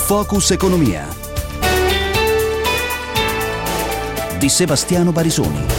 Focus Economia di Sebastiano Barisoni.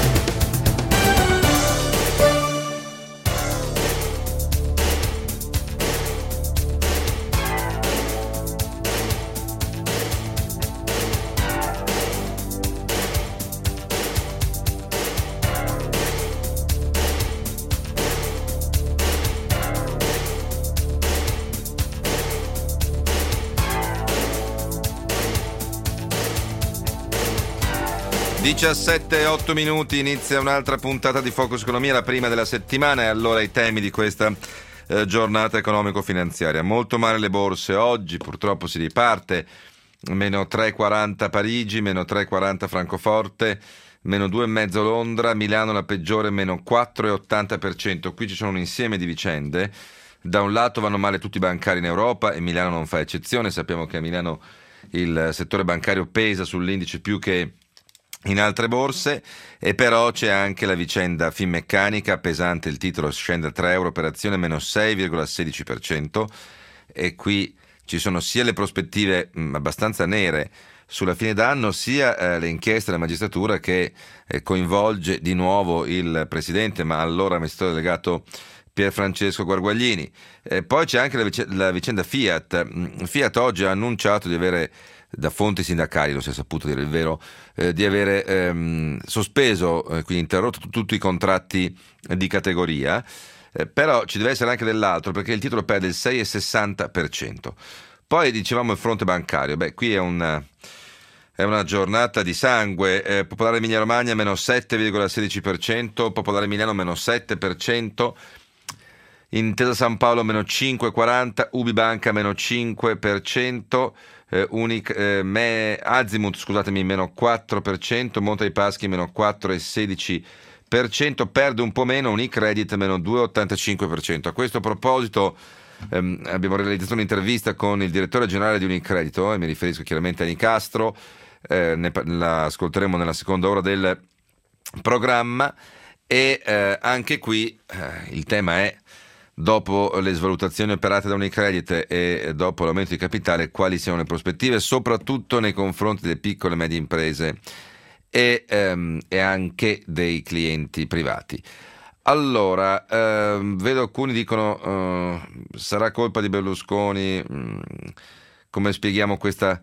e 8 minuti, inizia un'altra puntata di Focus Economia, la prima della settimana, e allora i temi di questa giornata economico-finanziaria. Molto male le borse oggi, purtroppo si riparte, meno 3,40 Parigi, meno 3,40 Francoforte, meno 2,5 Londra, Milano la peggiore, meno 4,80%. Qui ci sono un insieme di vicende. Da un lato vanno male tutti i bancari in Europa e Milano non fa eccezione. Sappiamo che a Milano il settore bancario pesa sull'indice più che in altre borse, e però c'è anche la vicenda Finmeccanica, pesante, il titolo scende a 3 euro per azione, meno 6,16%, e qui ci sono sia le prospettive abbastanza nere sulla fine d'anno, sia le inchieste della magistratura che coinvolge di nuovo il presidente, ma allora amministratore delegato, Pierfrancesco Guarguaglini. Poi c'è anche la vicenda Fiat. Fiat oggi ha annunciato di avere, da fonti sindacali, lo si è saputo dire il vero, di avere sospeso, quindi interrotto tutti i contratti di categoria, però ci deve essere anche dell'altro, perché il titolo perde il 6,60%. Poi dicevamo il fronte bancario, qui è una giornata di sangue. Popolare Emilia Romagna meno 7,16%, Popolare Milano meno 7%, Intesa San Paolo meno 5,40%, Ubibanca meno 5%, Azimut, scusatemi, meno 4%, Monte dei Paschi meno 4,16%, perde un po' meno Unicredit meno 2,85%. A questo proposito abbiamo realizzato un'intervista con il direttore generale di Unicredit, e mi riferisco chiaramente a Nicastro, la ascolteremo nella seconda ora del programma, e anche qui il tema è: dopo le svalutazioni operate da Unicredit e dopo l'aumento di capitale, quali siano le prospettive, soprattutto nei confronti delle piccole e medie imprese e anche dei clienti privati. Allora, vedo alcuni dicono sarà colpa di Berlusconi. Come spieghiamo questa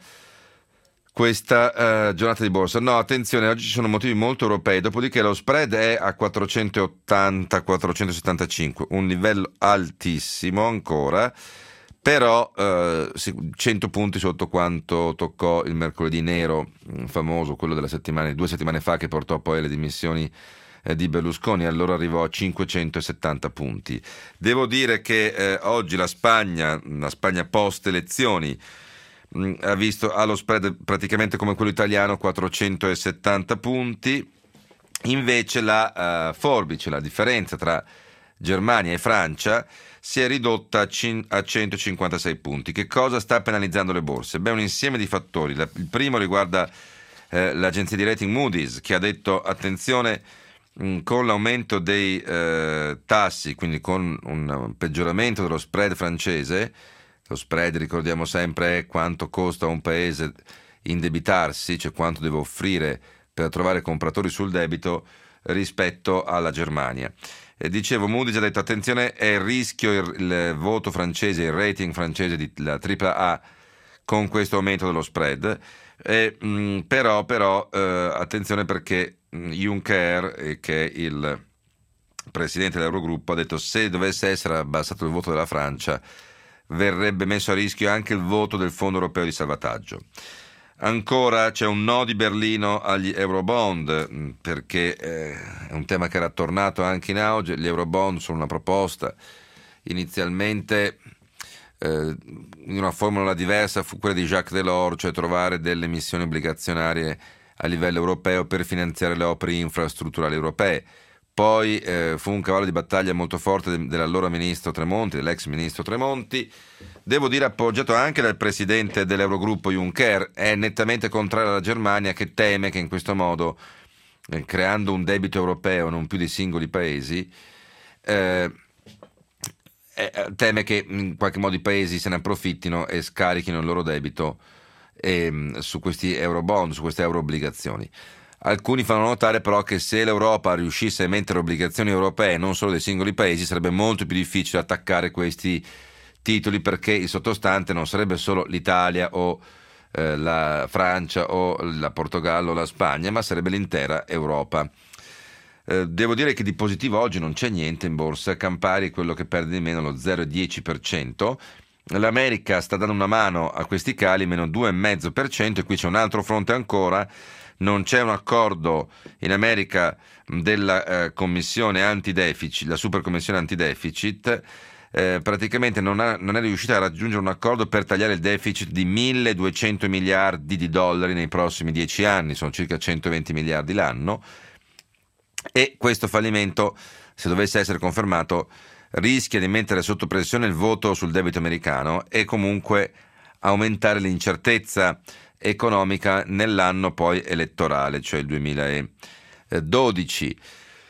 giornata di borsa? No, attenzione, oggi ci sono motivi molto europei, dopodiché lo spread è a 480-475, un livello altissimo ancora, però 100 punti sotto quanto toccò il mercoledì nero, famoso, quello della settimana, 2 settimane fa, che portò poi alle dimissioni di Berlusconi. Allora arrivò a 570 punti. Devo dire che oggi la Spagna post elezioni ha lo spread praticamente come quello italiano, 470 punti. Invece la forbice, la differenza tra Germania e Francia, si è ridotta a 156 punti. Che cosa sta penalizzando le borse? Un insieme di fattori. Il primo riguarda l'agenzia di rating Moody's, che ha detto: attenzione, con l'aumento dei tassi, quindi con un peggioramento dello spread francese. Lo spread, ricordiamo sempre, è quanto costa a un paese indebitarsi, cioè quanto deve offrire per trovare compratori sul debito rispetto alla Germania. Dicevo, Moody's ha detto: attenzione, è il rischio il voto francese, il rating francese della AAA con questo aumento dello spread. Però attenzione, perché Juncker, che è il presidente dell'Eurogruppo, ha detto: se dovesse essere abbassato il voto della Francia, verrebbe messo a rischio anche il voto del Fondo Europeo di Salvataggio. Ancora c'è un no di Berlino agli Eurobond, perché è un tema che era tornato anche in auge. Gli Eurobond sono una proposta inizialmente in una formula diversa, fu quella di Jacques Delors, cioè trovare delle emissioni obbligazionarie a livello europeo per finanziare le opere infrastrutturali europee. Poi fu un cavallo di battaglia molto forte dell'allora ministro Tremonti, dell'ex ministro Tremonti, devo dire appoggiato anche dal presidente dell'Eurogruppo Juncker. È nettamente contrario alla Germania, che teme che in questo modo, creando un debito europeo non più di singoli paesi, teme che in qualche modo i paesi se ne approfittino e scarichino il loro debito su questi eurobond, su queste euroobbligazioni. Alcuni fanno notare però che se l'Europa riuscisse a emettere obbligazioni europee, non solo dei singoli paesi, sarebbe molto più difficile attaccare questi titoli, perché il sottostante non sarebbe solo l'Italia o la Francia o la Portogallo o la Spagna, ma sarebbe l'intera Europa. Devo dire che di positivo oggi non c'è niente in borsa. Campari è quello che perde di meno, lo 0,10%. L'America sta dando una mano a questi cali, meno 2,5%, e qui c'è un altro fronte ancora. Non c'è un accordo in America della commissione antideficit, la super commissione antideficit. Praticamente non è riuscita a raggiungere un accordo per tagliare il deficit di 1.200 miliardi di dollari nei prossimi 10 anni, sono circa 120 miliardi l'anno, e questo fallimento, se dovesse essere confermato, rischia di mettere sotto pressione il voto sul debito americano e comunque aumentare l'incertezza economica nell'anno poi elettorale, cioè il 2012.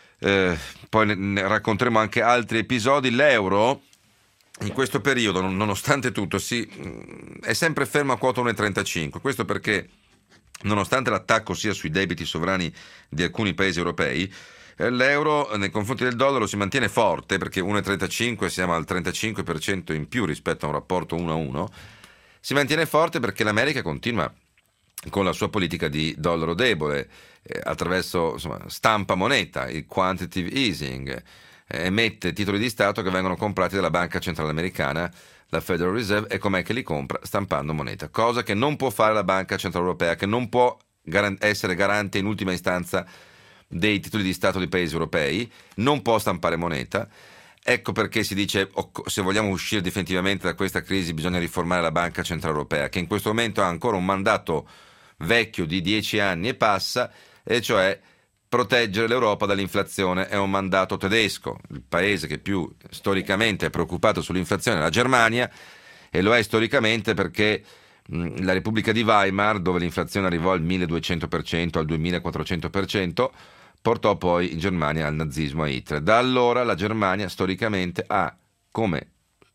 Poi ne racconteremo anche altri episodi. L'euro in questo periodo, nonostante tutto, è sempre fermo a quota 1,35. Questo perché, nonostante l'attacco sia sui debiti sovrani di alcuni paesi europei, l'euro nei confronti del dollaro si mantiene forte, perché 1,35 siamo al 35% in più rispetto a un rapporto 1-1. Si mantiene forte perché l'America continua con la sua politica di dollaro debole, attraverso stampa moneta, il quantitative easing, emette titoli di Stato che vengono comprati dalla Banca Centrale Americana, la Federal Reserve, e com'è che li compra? Stampando moneta, cosa che non può fare la Banca Centrale Europea, che non può essere garante in ultima istanza dei titoli di Stato dei paesi europei, non può stampare moneta. Ecco perché si dice, se vogliamo uscire definitivamente da questa crisi bisogna riformare la Banca Centrale Europea, che in questo momento ha ancora un mandato vecchio di 10 anni e passa, e cioè proteggere l'Europa dall'inflazione. È un mandato tedesco. Il paese che più storicamente è preoccupato sull'inflazione è la Germania, e lo è storicamente perché la Repubblica di Weimar, dove l'inflazione arrivò al 1200%, al 2400%, portò poi in Germania al nazismo, a Hitler. Da allora la Germania storicamente ha come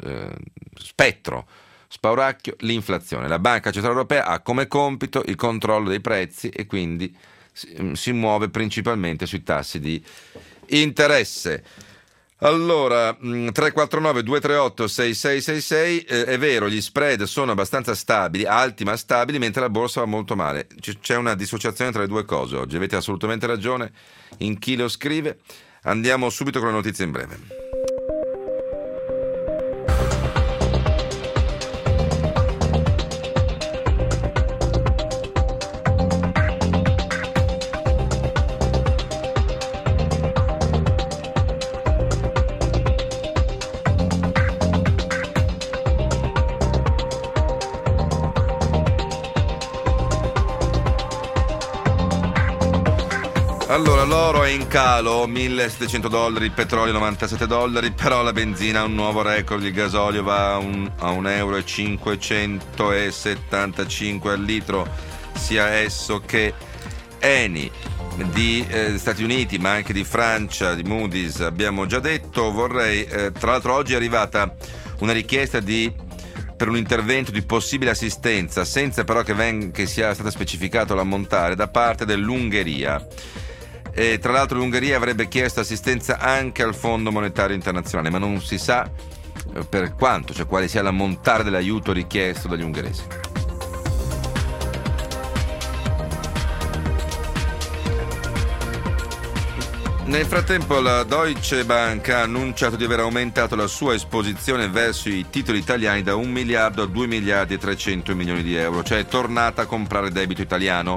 spettro spauracchio l'inflazione. La Banca Centrale Europea ha come compito il controllo dei prezzi e quindi si muove principalmente sui tassi di interesse. Allora, 349-238-6666, è vero, gli spread sono abbastanza stabili, alti ma stabili, mentre la borsa va molto male. C'è una dissociazione tra le due cose oggi, avete assolutamente ragione. In chi lo scrive? Andiamo subito con le notizie in breve. Allora, l'oro è in calo, $1.700, il petrolio $97, però la benzina ha un nuovo record, il gasolio va a €1,575 al litro, sia esso che Eni. Di Stati Uniti, ma anche di Francia, di Moody's, abbiamo già detto. Vorrei, tra l'altro oggi è arrivata una richiesta per un intervento di possibile assistenza, senza però che sia stato specificato l'ammontare, da parte dell'Ungheria. E tra l'altro l'Ungheria avrebbe chiesto assistenza anche al Fondo Monetario Internazionale, ma non si sa per quanto, cioè quale sia l'ammontare dell'aiuto richiesto dagli ungheresi. Nel frattempo la Deutsche Bank ha annunciato di aver aumentato la sua esposizione verso i titoli italiani da 1 miliardo a 2 miliardi e 300 milioni di euro, cioè è tornata a comprare debito italiano.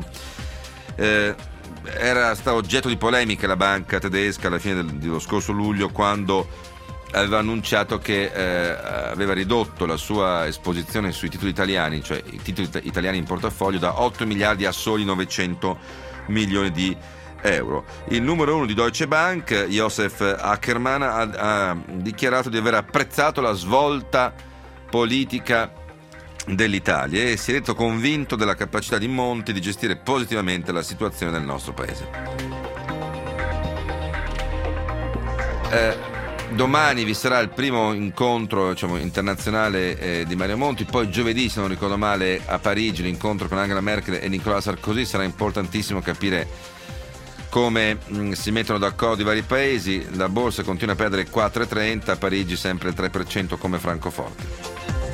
Era stata oggetto di polemiche la banca tedesca alla fine dello scorso luglio, quando aveva annunciato che aveva ridotto la sua esposizione sui titoli italiani, cioè i titoli italiani in portafoglio, da 8 miliardi a soli 900 milioni di euro. Il numero 1 di Deutsche Bank, Josef Ackermann, ha dichiarato di aver apprezzato la svolta politica dell'Italia e si è detto convinto della capacità di Monti di gestire positivamente la situazione del nostro paese. Domani vi sarà il primo incontro, diciamo, internazionale di Mario Monti, poi giovedì, se non ricordo male, a Parigi l'incontro con Angela Merkel e Nicolas Sarkozy. Sarà importantissimo capire come si mettono d'accordo i vari paesi. La borsa continua a perdere il 4,30, a Parigi sempre il 3% come Francoforte.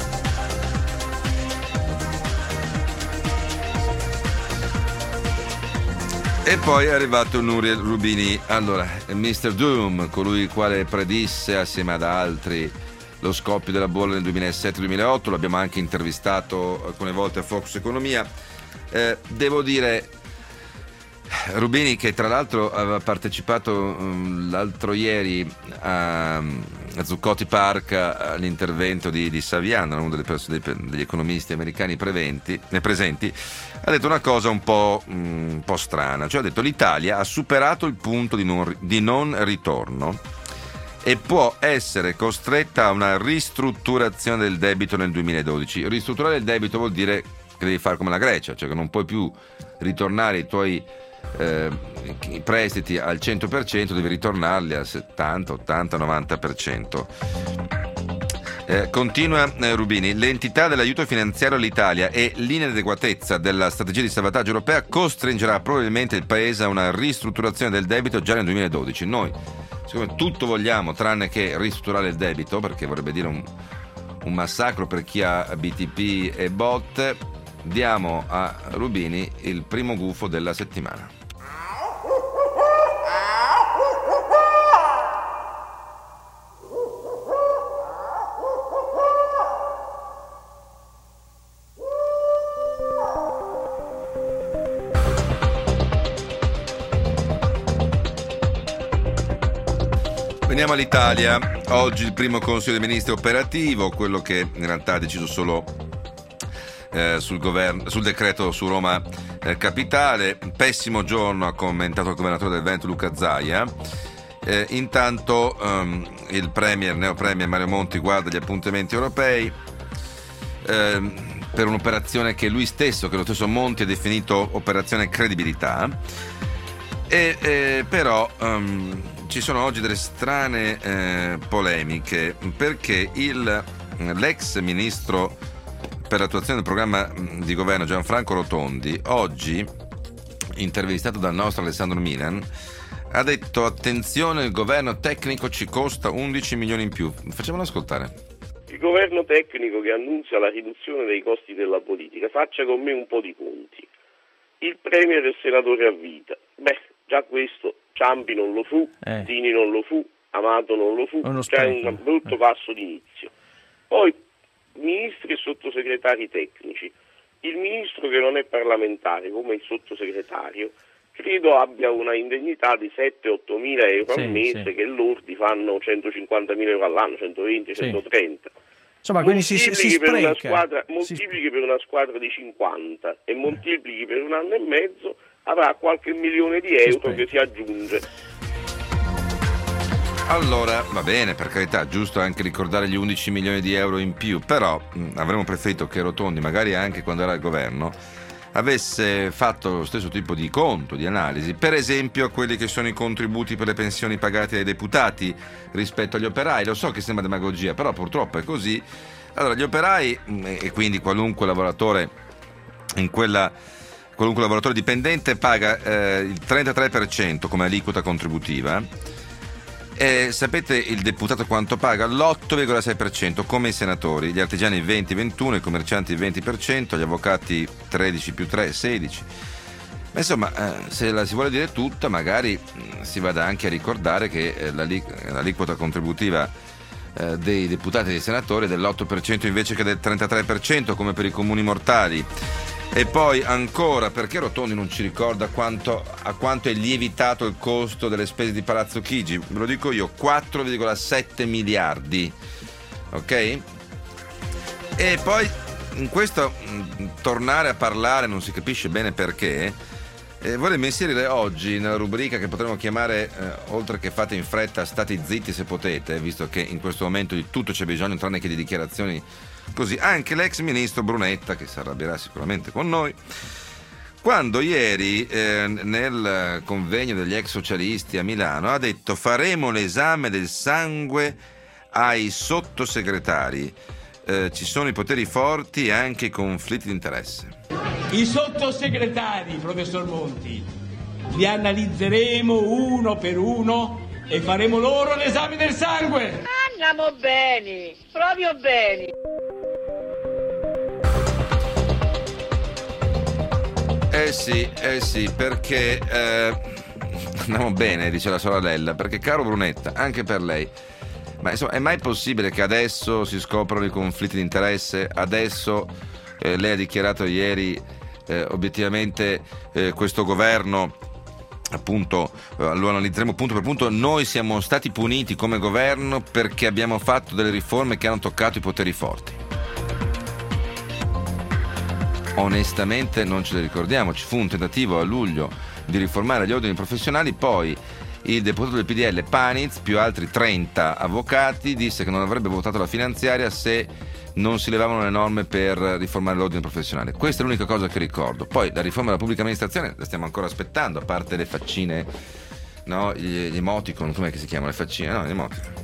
E poi è arrivato Nouriel Roubini, allora, Mr. Doom, colui il quale predisse assieme ad altri lo scoppio della bolla nel 2007-2008, l'abbiamo anche intervistato alcune volte a Focus Economia. Devo dire, Roubini, che tra l'altro aveva partecipato l'altro ieri a Zuccotti Park all'intervento di Saviano, uno degli economisti americani presenti, ha detto una cosa un po' strana, cioè ha detto: l'Italia ha superato il punto di non ritorno e può essere costretta a una ristrutturazione del debito nel 2012. Ristrutturare il debito vuol dire che devi fare come la Grecia, cioè che non puoi più ritornare ai tuoi i prestiti al 100%, devi ritornarli al 70, 80, 90%. Continua Roubini: l'entità dell'aiuto finanziario all'Italia e l'inadeguatezza della strategia di salvataggio europea costringerà probabilmente il Paese a una ristrutturazione del debito già nel 2012. Noi, siccome tutto vogliamo tranne che ristrutturare il debito, perché vorrebbe dire un massacro per chi ha BTP e bot, diamo a Roubini il primo gufo della settimana. Veniamo all'Italia. Oggi il primo Consiglio dei Ministri operativo, quello che in realtà ha deciso solo sul decreto su Roma Capitale. Pessimo giorno, ha commentato il governatore del Veneto Luca Zaia. Intanto il neopremier Mario Monti guarda gli appuntamenti europei per un'operazione che lo stesso Monti ha definito operazione credibilità. Però ci sono oggi delle strane polemiche, perché l'ex ministro per l'attuazione del programma di governo Gianfranco Rotondi, oggi intervistato dal nostro Alessandro Milan, ha detto: attenzione, il governo tecnico ci costa 11 milioni in più. Facciamolo ascoltare. Il governo tecnico che annuncia la riduzione dei costi della politica faccia con me un po' di conti. Il premio del senatore a vita, già questo Ciampi non lo fu, Dini non lo fu, Amato non lo fu, c'è un brutto passo d'inizio. Poi ministri e sottosegretari tecnici. Il ministro che non è parlamentare, come il sottosegretario, credo abbia una indennità di 7-8 mila euro al mese, che lordi fanno 150 mila euro all'anno, 120, 130. Insomma, quindi si spreca. Moltiplichi per una squadra di 50 e moltiplichi per un anno e mezzo, avrà qualche milione di euro che si aggiunge. Allora, va bene, per carità, giusto anche ricordare gli 11 milioni di euro in più, però avremmo preferito che Rotondi, magari anche quando era al governo, avesse fatto lo stesso tipo di conto, di analisi, per esempio quelli che sono i contributi per le pensioni pagate dai deputati rispetto agli operai. Lo so che sembra demagogia, però purtroppo è così. Allora, gli operai, e quindi qualunque lavoratore dipendente, paga il 33% come aliquota contributiva. Sapete il deputato quanto paga? L'8,6%, come i senatori, gli artigiani il 20-21%, i commercianti il 20%, gli avvocati 13 più 3, 16%. Ma insomma, se la si vuole dire tutta, magari si vada anche a ricordare che l'aliquota contributiva dei deputati e dei senatori è dell'8% invece che del 33%, come per i comuni mortali. E poi ancora, perché Rotondi non ci ricorda a quanto è lievitato il costo delle spese di Palazzo Chigi? Ve lo dico io: 4,7 miliardi. Ok? E poi in questo tornare a parlare, non si capisce bene perché, vorremmo inserire oggi nella rubrica che potremmo chiamare, oltre che fate in fretta, state zitti se potete, visto che in questo momento di tutto c'è bisogno tranne che di dichiarazioni così, anche l'ex ministro Brunetta, che si arrabbierà sicuramente con noi, quando ieri nel convegno degli ex socialisti a Milano ha detto: faremo l'esame del sangue ai sottosegretari, ci sono i poteri forti e anche i conflitti di interesse. I sottosegretari, professor Monti, li analizzeremo uno per uno e faremo loro l'esame del sangue. Andiamo bene, proprio bene. Sì, perché andiamo bene, dice la sorella, perché caro Brunetta, anche per lei, ma insomma, è mai possibile che adesso si scoprano i conflitti di interesse? Adesso lei ha dichiarato ieri obiettivamente questo governo, appunto, lo analizzeremo punto per punto, noi siamo stati puniti come governo perché abbiamo fatto delle riforme che hanno toccato i poteri forti. Onestamente non ce le ricordiamo. Ci fu un tentativo a luglio di riformare gli ordini professionali, poi il deputato del PDL Paniz più altri 30 avvocati disse che non avrebbe votato la finanziaria se non si levavano le norme per riformare l'ordine professionale. Questa è l'unica cosa che ricordo. Poi la riforma della pubblica amministrazione la stiamo ancora aspettando, a parte le faccine, no, gli emoticon, com'è che si chiamano le faccine? No, gli emoticon.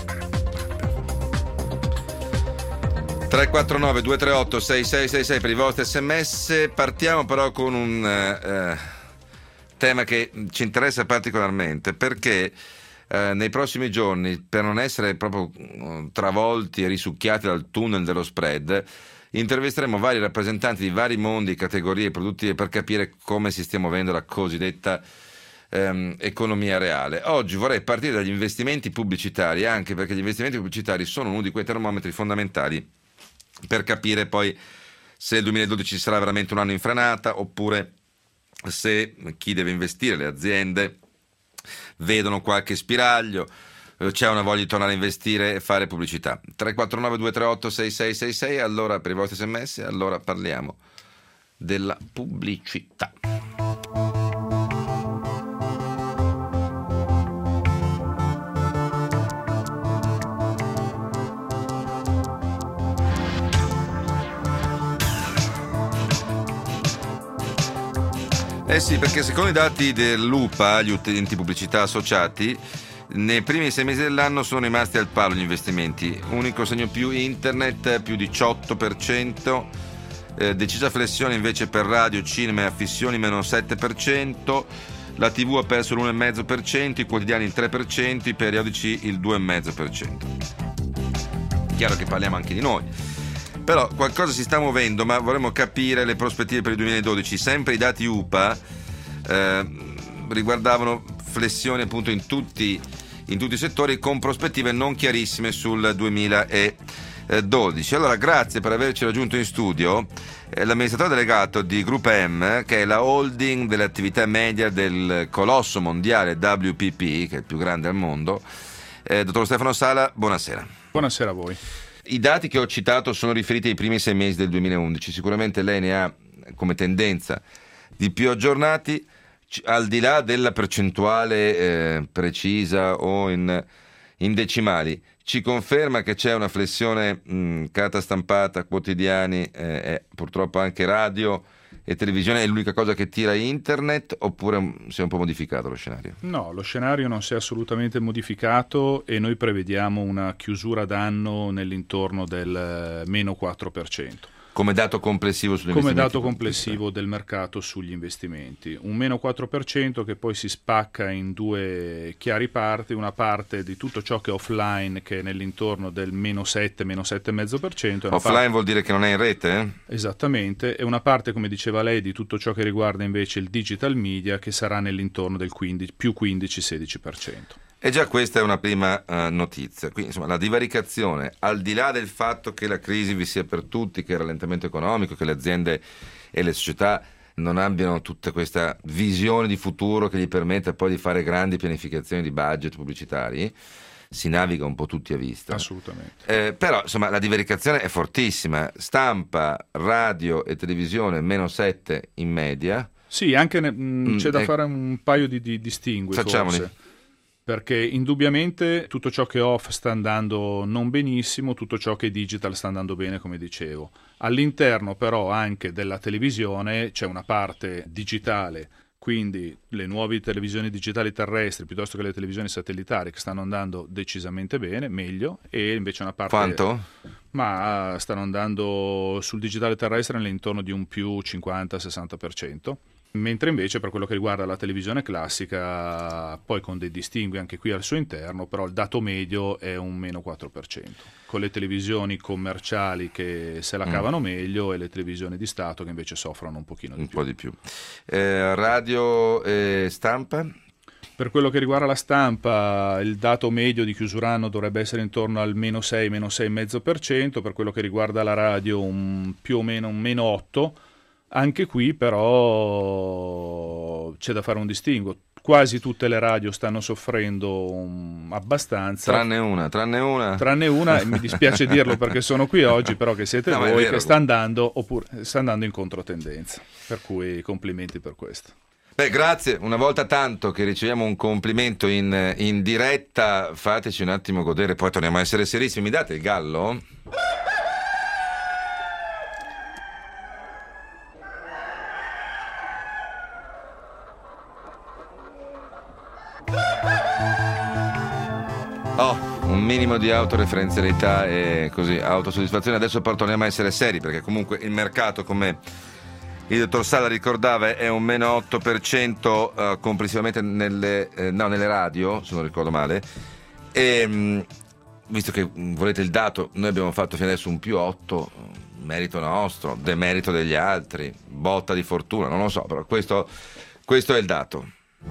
349 238 6666 per i vostri sms. Partiamo però con un tema che ci interessa particolarmente, perché nei prossimi giorni, per non essere proprio travolti e risucchiati dal tunnel dello spread, intervisteremo vari rappresentanti di vari mondi, categorie produttive, per capire come si stia muovendo la cosiddetta economia reale. Oggi vorrei partire dagli investimenti pubblicitari, anche perché gli investimenti pubblicitari sono uno di quei termometri fondamentali per capire poi se il 2012 sarà veramente un anno in frenata, oppure se chi deve investire, le aziende, vedono qualche spiraglio, c'è una voglia di tornare a investire e fare pubblicità. 349 238 6666. Allora, per i vostri sms, allora parliamo della pubblicità. Sì, perché secondo i dati dell'UPA, gli utenti pubblicità associati, nei primi 6 mesi dell'anno sono rimasti al palo gli investimenti. Unico segno più internet, più 18%, decisa flessione invece per radio, cinema e affissioni, meno 7%, la TV ha perso l'1,5%, i quotidiani il 3%, i periodici il 2,5%. Chiaro che parliamo anche di noi. Però qualcosa si sta muovendo, ma vorremmo capire le prospettive per il 2012. Sempre i dati UPA riguardavano flessioni appunto in tutti i settori, con prospettive non chiarissime sul 2012. Allora, grazie per averci raggiunto in studio l'amministratore delegato di Group M, che è la holding delle attività media del colosso mondiale WPP, che è il più grande al mondo. Dottor Stefano Sala, buonasera. Buonasera a voi. I dati che ho citato sono riferiti ai primi 6 mesi del 2011, sicuramente lei ne ha come tendenza di più aggiornati, al di là della percentuale precisa o in decimali. Ci conferma che c'è una flessione carta stampata, quotidiani, purtroppo anche radio e televisione, è l'unica cosa che tira internet, oppure si è un po' modificato lo scenario? No, lo scenario non si è assolutamente modificato e noi prevediamo una chiusura d'anno nell'intorno del meno 4%. Come dato complessivo sugli investimenti? Come dato complessivo del mercato sugli investimenti. Un meno 4% che poi si spacca in due chiari parti, una parte di tutto ciò che è offline, che è nell'intorno del meno 7, meno 7,5%. Offline vuol dire che non è in rete? Esattamente, e una parte, come diceva lei, di tutto ciò che riguarda invece il digital media, che sarà nell'intorno del più 15-16%. E già questa è una prima notizia. Quindi, insomma, la divaricazione, al di là del fatto che la crisi vi sia per tutti, che il rallentamento economico, che le aziende e le società non abbiano tutta questa visione di futuro che gli permetta poi di fare grandi pianificazioni di budget pubblicitari, si naviga un po' tutti a vista. Assolutamente. Però, insomma, la divaricazione è fortissima. Stampa, radio e televisione meno 7 in media. Sì, anche c'è da fare un paio di distingui. Facciamoli. Forse. perché indubbiamente tutto ciò che è off sta andando non benissimo, tutto ciò che è digital sta andando bene, come dicevo. All'interno però anche della televisione c'è una parte digitale, quindi le nuove televisioni digitali terrestri piuttosto che le televisioni satellitari, che stanno andando decisamente bene, meglio, e invece una parte... Quanto? Ma stanno andando sul digitale terrestre nell'intorno di un più 50-60%. Mentre invece per quello che riguarda la televisione classica, poi con dei distingui anche qui al suo interno, però il dato medio è un meno 4%, con le televisioni commerciali che se la cavano meglio e le televisioni di Stato che invece soffrono un pochino di più. Un po' di più. Radio e stampa? Per quello che riguarda la stampa, il dato medio di chiusura anno dovrebbe essere intorno al meno 6, meno 6,5%, per quello che riguarda la radio più o meno un meno 8%. Anche qui però c'è da fare un distinguo. Quasi tutte le radio stanno soffrendo abbastanza. Tranne una. E mi dispiace dirlo perché sono qui oggi, però che siete voi, che sta andando in controtendenza. Per cui complimenti per questo. Beh, grazie, una volta tanto che riceviamo un complimento in diretta, fateci un attimo godere, poi torniamo a essere serissimi. Mi date il gallo? Un minimo di autoreferenzialità e così autosoddisfazione. Adesso poi torniamo a essere seri, perché comunque il mercato, come il dottor Sala ricordava, è un meno 8% complessivamente nelle radio, se non ricordo male, e visto che volete il dato, noi abbiamo fatto fino adesso un più 8, merito nostro, demerito degli altri, botta di fortuna, non lo so, però questo è il dato.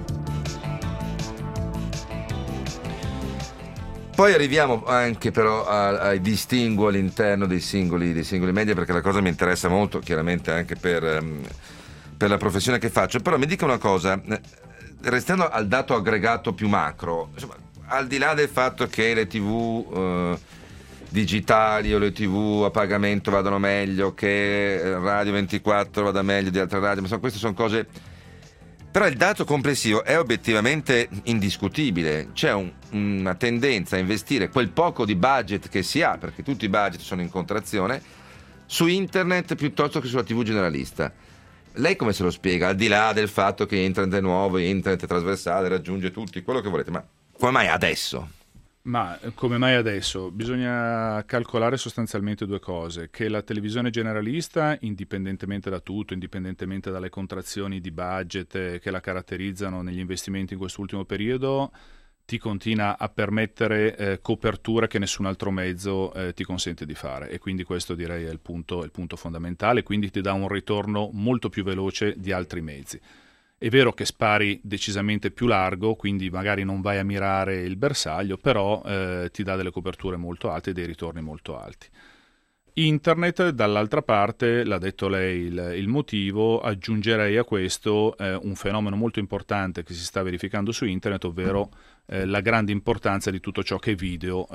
Poi arriviamo anche però ai distinguo all'interno dei singoli media, perché la cosa mi interessa molto, chiaramente anche per la professione che faccio. Però mi dica una cosa, restando al dato aggregato più macro, insomma, al di là del fatto che le TV digitali o le TV a pagamento vadano meglio, che Radio 24 vada meglio di altre radio, ma queste sono cose... Però il dato complessivo è obiettivamente indiscutibile, c'è una tendenza a investire quel poco di budget che si ha, perché tutti i budget sono in contrazione, su internet piuttosto che sulla TV generalista. Lei come se lo spiega? Al di là del fatto che internet è nuovo, internet è trasversale, raggiunge tutti, quello che volete, ma come mai adesso? Ma come mai adesso? Bisogna calcolare sostanzialmente due cose: che la televisione generalista, indipendentemente da tutto, indipendentemente dalle contrazioni di budget che la caratterizzano negli investimenti in quest'ultimo periodo, ti continua a permettere coperture che nessun altro mezzo ti consente di fare, e quindi questo direi è il punto fondamentale, quindi ti dà un ritorno molto più veloce di altri mezzi. È vero che spari decisamente più largo, quindi magari non vai a mirare il bersaglio, però ti dà delle coperture molto alte e dei ritorni molto alti. Internet, dall'altra parte, l'ha detto lei il motivo, aggiungerei a questo un fenomeno molto importante che si sta verificando su internet, ovvero la grande importanza di tutto ciò che è video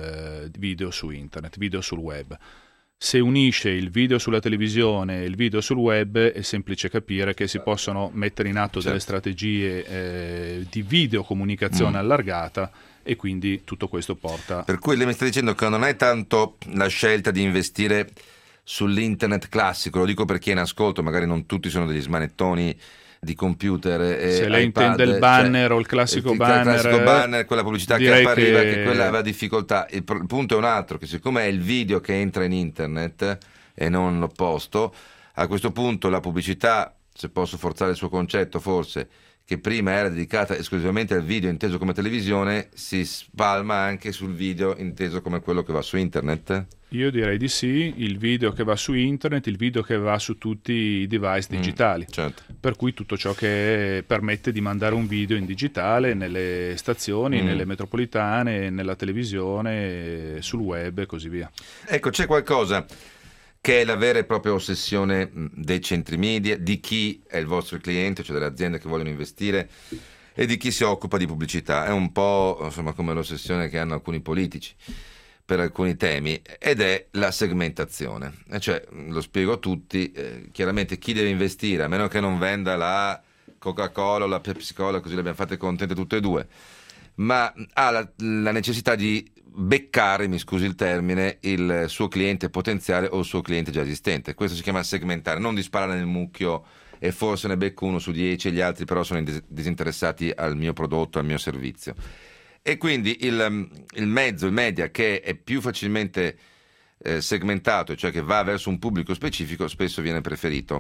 su internet, video sul web. Se unisce il video sulla televisione e il video sul web, è semplice capire che si possono mettere in atto delle strategie di videocomunicazione allargata, e quindi tutto questo porta... Per cui lei mi sta dicendo che non è tanto la scelta di investire sull'internet classico, lo dico per chi è in ascolto, magari non tutti sono degli smanettoni di computer e se lei iPad, intende il banner o il classico banner, quella pubblicità che appariva, che quella aveva difficoltà. Il punto è un altro, che siccome è il video che entra in internet e non l'opposto, a questo punto la pubblicità, se posso forzare il suo concetto forse, che prima era dedicata esclusivamente al video inteso come televisione, si spalma anche sul video inteso come quello che va su internet? Io direi di sì, il video che va su internet, il video che va su tutti i device digitali, certo. Per cui tutto ciò che permette di mandare un video in digitale nelle stazioni, nelle metropolitane, nella televisione, sul web e così via. Ecco, c'è qualcosa che è la vera e propria ossessione dei centri media, di chi è il vostro cliente, cioè delle aziende che vogliono investire, e di chi si occupa di pubblicità. È un po' insomma come l'ossessione che hanno alcuni politici per alcuni temi, ed è la segmentazione. E cioè, lo spiego a tutti, chiaramente chi deve investire, a meno che non venda la Coca-Cola o la Pepsi-Cola, così le abbiamo fatte contente tutte e due, ma ha la necessità di beccare, mi scusi il termine, il suo cliente potenziale o il suo cliente già esistente. Questo si chiama segmentare, non di sparare nel mucchio e forse ne becco 1 su 10 e gli altri però sono disinteressati al mio prodotto, al mio servizio. E quindi il mezzo, il media, che è più facilmente segmentato, cioè che va verso un pubblico specifico, spesso viene preferito.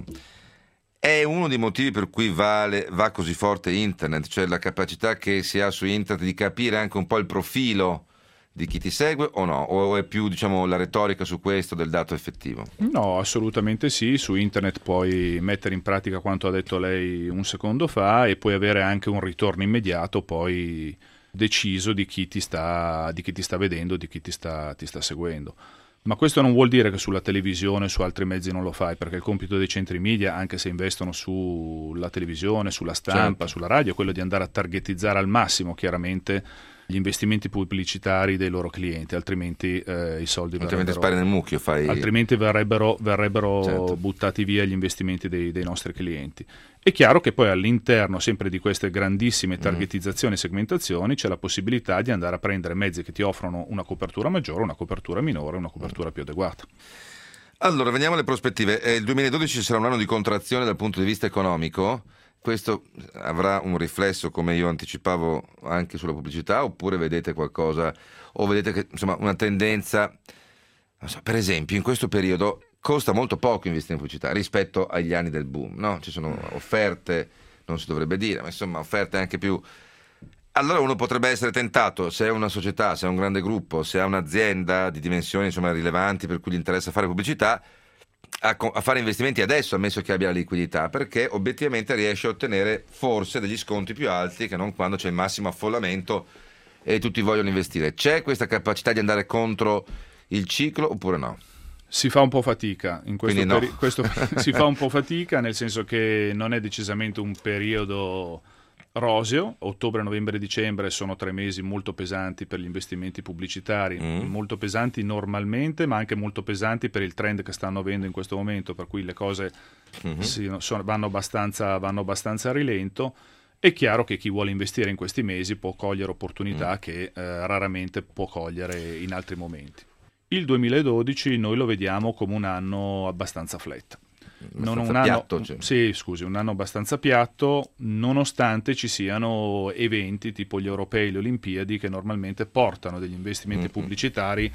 È uno dei motivi per cui va così forte internet, cioè la capacità che si ha su internet di capire anche un po' il profilo di chi ti segue, o no? O è più, diciamo, la retorica su questo del dato effettivo? No, assolutamente sì. Su internet puoi mettere in pratica quanto ha detto lei un secondo fa e puoi avere anche un ritorno immediato poi deciso di chi ti sta vedendo, di chi ti sta seguendo. Ma questo non vuol dire che sulla televisione, su altri mezzi non lo fai, perché il compito dei centri media, anche se investono sulla televisione, sulla stampa, certo, sulla radio, è quello di andare a targetizzare al massimo, chiaramente, gli investimenti pubblicitari dei loro clienti, altrimenti i soldi altrimenti spari nel mucchio, altrimenti verrebbero certo, buttati via gli investimenti dei nostri clienti. È chiaro che poi all'interno sempre di queste grandissime targetizzazioni e segmentazioni c'è la possibilità di andare a prendere mezzi che ti offrono una copertura maggiore, una copertura minore, una copertura più adeguata. Allora, veniamo alle prospettive. Il 2012 sarà un anno di contrazione dal punto di vista economico. Questo avrà un riflesso, come io anticipavo, anche sulla pubblicità, oppure vedete qualcosa, o vedete che, insomma, una tendenza, non so, per esempio in questo periodo costa molto poco investire in pubblicità rispetto agli anni del boom, no? Ci sono offerte, non si dovrebbe dire, ma insomma offerte anche più. Allora uno potrebbe essere tentato, se è una società, se è un grande gruppo, se è un'azienda di dimensioni, insomma, rilevanti per cui gli interessa fare pubblicità, a fare investimenti adesso, ammesso che abbia la liquidità, perché obiettivamente riesce a ottenere forse degli sconti più alti che non quando c'è il massimo affollamento e tutti vogliono investire. C'è questa capacità di andare contro il ciclo oppure no? Si fa un po' fatica in questo, no. Si fa un po' fatica, nel senso che non è decisamente un periodo roseo. Ottobre, novembre e dicembre sono 3 mesi molto pesanti per gli investimenti pubblicitari, molto pesanti normalmente, ma anche molto pesanti per il trend che stanno avendo in questo momento, per cui le cose vanno abbastanza a rilento. È chiaro che chi vuole investire in questi mesi può cogliere opportunità che raramente può cogliere in altri momenti. Il 2012 noi lo vediamo come un anno abbastanza flat. Un anno abbastanza piatto, nonostante ci siano eventi tipo gli europei, le Olimpiadi, che normalmente portano degli investimenti pubblicitari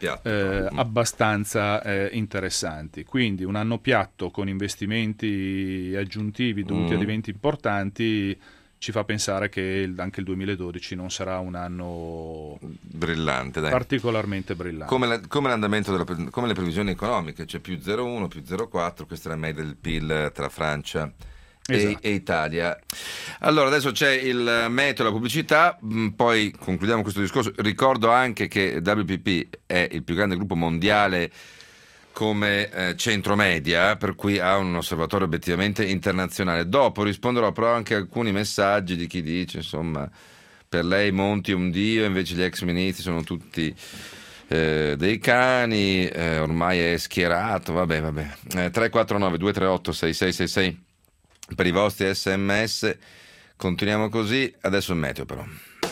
abbastanza interessanti. Quindi un anno piatto con investimenti aggiuntivi dovuti ad eventi importanti ci fa pensare che anche il 2012 non sarà un anno brillante, dai, particolarmente brillante. Come l'andamento come le previsioni economiche, c'è più 0,1, più 0,4, questa è la media del PIL tra Francia e Italia. Allora adesso c'è il meteo, la pubblicità, poi concludiamo questo discorso. Ricordo anche che WPP è il più grande gruppo mondiale come centro media, per cui ha un osservatorio obiettivamente internazionale. Dopo risponderò però anche a alcuni messaggi di chi dice, insomma, per lei Monti è un dio, invece gli ex ministri sono tutti dei cani, ormai è schierato, vabbè. 349 238 6666 per i vostri SMS. Continuiamo così, adesso il meteo però.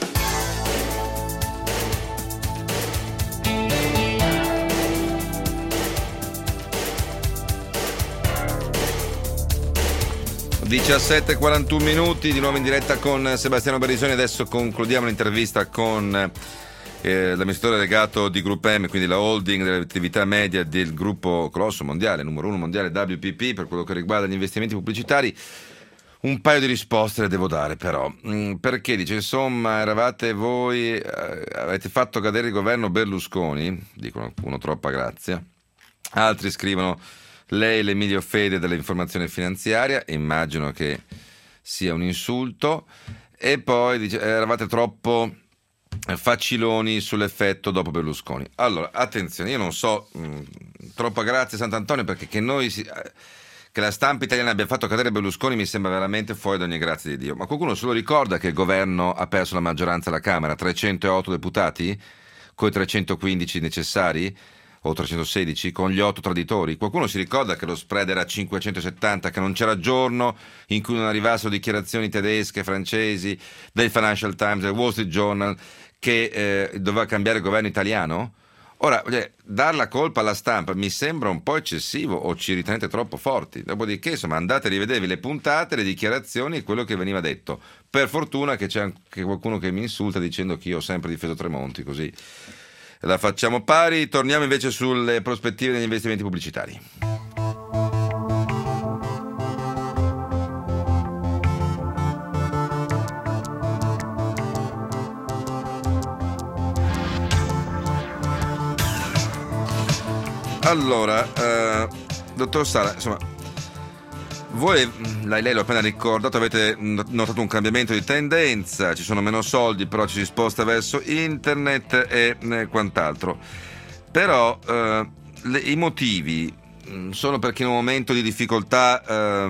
– 17:41 di nuovo in diretta con Sebastiano Barisoni. Adesso concludiamo l'intervista con l'amministratore delegato di Group M, quindi la holding delle attività media del gruppo colosso mondiale, numero 1 mondiale WPP, per quello che riguarda gli investimenti pubblicitari. Un paio di risposte le devo dare però, perché dice, insomma, eravate voi, avete fatto cadere il governo Berlusconi, dicono alcuno, troppa grazia. Altri scrivono, lei l'Emilio Fede dell'informazione finanziaria, immagino che sia un insulto. E poi dice, eravate troppo faciloni sull'effetto dopo Berlusconi. Allora, attenzione, io non so, troppa grazia Sant'Antonio, perché che la stampa italiana abbia fatto cadere Berlusconi mi sembra veramente fuori da ogni grazia di Dio. Ma qualcuno se lo ricorda che il governo ha perso la maggioranza alla Camera, 308 deputati coi 315 necessari? o 316 con gli 8 traditori. Qualcuno si ricorda che lo spread era 570, che non c'era giorno in cui non arrivassero dichiarazioni tedesche, francesi, del Financial Times, del Wall Street Journal, che doveva cambiare il governo italiano? Ora, dar la colpa alla stampa mi sembra un po' eccessivo, o ci ritenete troppo forti? Dopodiché, insomma, andate a rivedevi le puntate, le dichiarazioni e quello che veniva detto. Per fortuna che c'è anche qualcuno che mi insulta dicendo che io ho sempre difeso Tremonti, così la facciamo pari. Torniamo invece sulle prospettive degli investimenti pubblicitari. Allora, dottor Sala, insomma, voi, lei l'ho appena ricordato, avete notato un cambiamento di tendenza, ci sono meno soldi, però ci si sposta verso internet e quant'altro. Però i motivi sono perché in un momento di difficoltà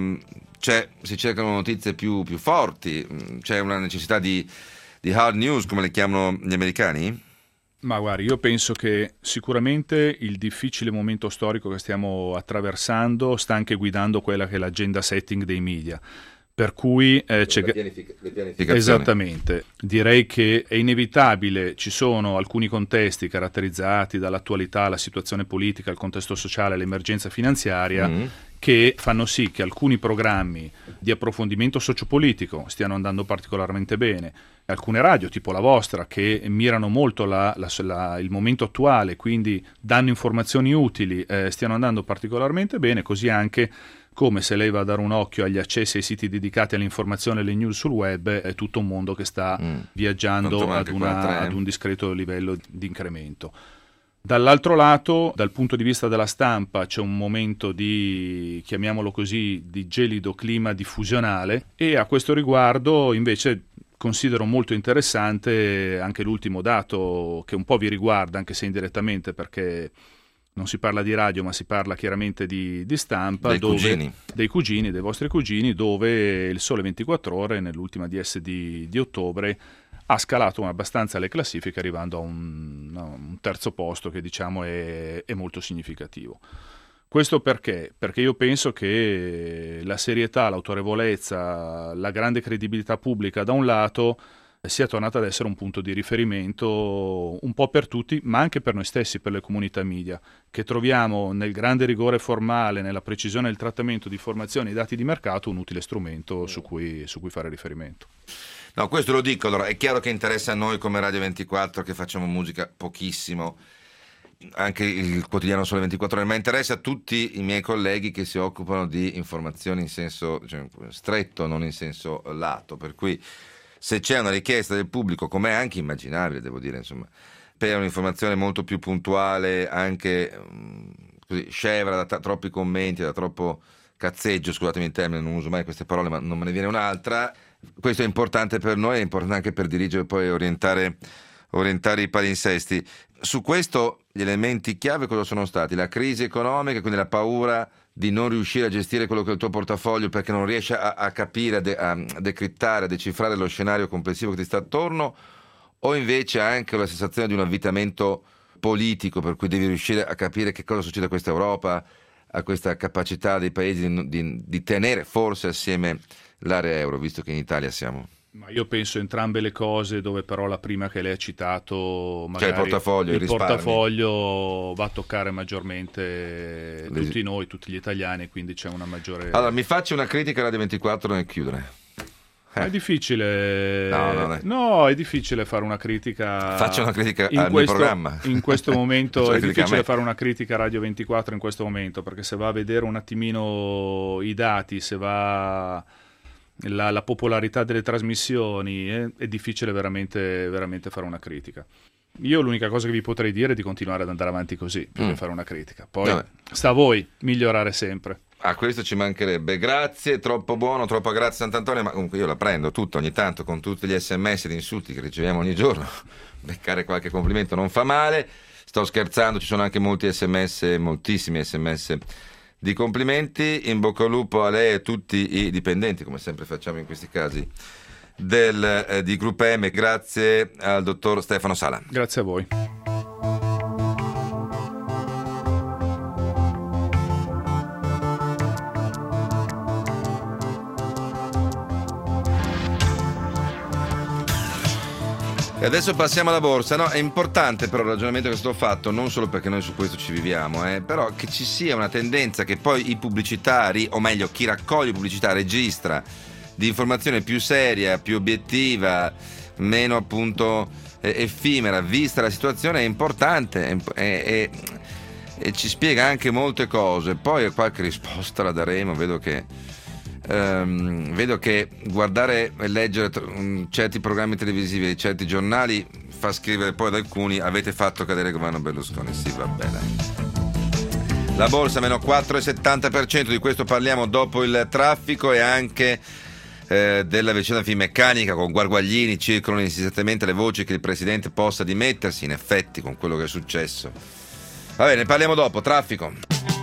si cercano notizie più forti, c'è una necessità di hard news, come le chiamano gli americani? Ma guardi, io penso che sicuramente il difficile momento storico che stiamo attraversando sta anche guidando quella che è l'agenda setting dei media. Per cui le pianificazioni. Esattamente, direi che è inevitabile, ci sono alcuni contesti caratterizzati dall'attualità, la situazione politica, il contesto sociale, l'emergenza finanziaria, che fanno sì che alcuni programmi di approfondimento sociopolitico stiano andando particolarmente bene. Alcune radio, tipo la vostra, che mirano molto il momento attuale, quindi danno informazioni utili, stiano andando particolarmente bene, così anche come se lei va a dare un occhio agli accessi ai siti dedicati all'informazione e alle news sul web, è tutto un mondo che sta viaggiando ad un discreto livello di incremento. Dall'altro lato, dal punto di vista della stampa, c'è un momento di, chiamiamolo così, di gelido clima diffusionale, e a questo riguardo invece considero molto interessante anche l'ultimo dato che un po' vi riguarda, anche se indirettamente, perché non si parla di radio ma si parla chiaramente di stampa, dei cugini, dei vostri cugini, dove il Sole 24 Ore nell'ultima DS di ottobre ha scalato abbastanza le classifiche, arrivando a un terzo posto che diciamo è molto significativo. Questo perché? Perché io penso che la serietà, l'autorevolezza, la grande credibilità pubblica da un lato sia tornata ad essere un punto di riferimento un po' per tutti, ma anche per noi stessi, per le comunità media, che troviamo nel grande rigore formale, nella precisione del trattamento di informazioni e dati di mercato, un utile strumento su cui fare riferimento. No, questo lo dico, allora, è chiaro che interessa a noi come Radio 24, che facciamo musica pochissimo, anche il quotidiano Sole 24 Ore, ma interessa a tutti i miei colleghi che si occupano di informazioni in senso stretto, non in senso lato, per cui se c'è una richiesta del pubblico, come è anche immaginabile, devo dire, insomma, per un'informazione molto più puntuale, anche così scevra da troppi commenti, da troppo cazzeggio, scusatemi il termine, non uso mai queste parole, ma non me ne viene un'altra. Questo è importante per noi, è importante anche per dirigere poi e orientare i palinsesti. Su questo gli elementi chiave cosa sono stati? La crisi economica, quindi la paura di non riuscire a gestire quello che è il tuo portafoglio perché non riesci a capire, a decrittare, a decifrare lo scenario complessivo che ti sta attorno, o invece anche la sensazione di un avvitamento politico per cui devi riuscire a capire che cosa succede a questa Europa, a questa capacità dei paesi di tenere forse assieme l'area euro, visto che in Italia siamo... Ma io penso entrambe le cose, dove però la prima che lei ha citato, magari cioè il portafoglio va a toccare maggiormente tutti noi, tutti gli italiani, quindi c'è una maggiore... Allora, mi faccio una critica a Radio 24 nel chiudere. È difficile. No, è difficile fare una critica. Faccio una critica al mio programma. In questo momento è difficile fare una critica a Radio 24 in questo momento, perché se va a vedere un attimino i dati, se va la popolarità delle trasmissioni, è difficile veramente fare una critica. Io l'unica cosa che vi potrei dire è di continuare ad andare avanti così, più che fare una critica. Poi sta a voi migliorare sempre. A questo ci mancherebbe. Grazie, troppo buono, troppo grazie Sant'Antonio, ma comunque io la prendo tutta ogni tanto con tutti gli sms di insulti che riceviamo ogni giorno. Beccare qualche complimento non fa male. Sto scherzando, ci sono anche molti sms, moltissimi sms di complimenti. In bocca al lupo a lei e a tutti i dipendenti, come sempre facciamo in questi casi, di Gruppo M. Grazie al dottor Stefano Sala. Grazie a voi. E adesso passiamo alla borsa. No, è importante però il ragionamento che è stato fatto, non solo perché noi su questo ci viviamo, però che ci sia una tendenza che poi i pubblicitari, o meglio chi raccoglie pubblicità, registra di informazione più seria, più obiettiva, meno appunto effimera, vista la situazione, è importante e ci spiega anche molte cose. Poi qualche risposta la daremo. Vedo che guardare e leggere certi programmi televisivi e certi giornali fa scrivere poi ad alcuni: avete fatto cadere il governo Berlusconi. Sì, va bene. La borsa meno 4,70%, di questo parliamo dopo il traffico, e anche della vicenda Finmeccanica. Con Guarguaglini circolano insistentemente le voci che il presidente possa dimettersi, in effetti con quello che è successo. Va bene, parliamo dopo. Traffico.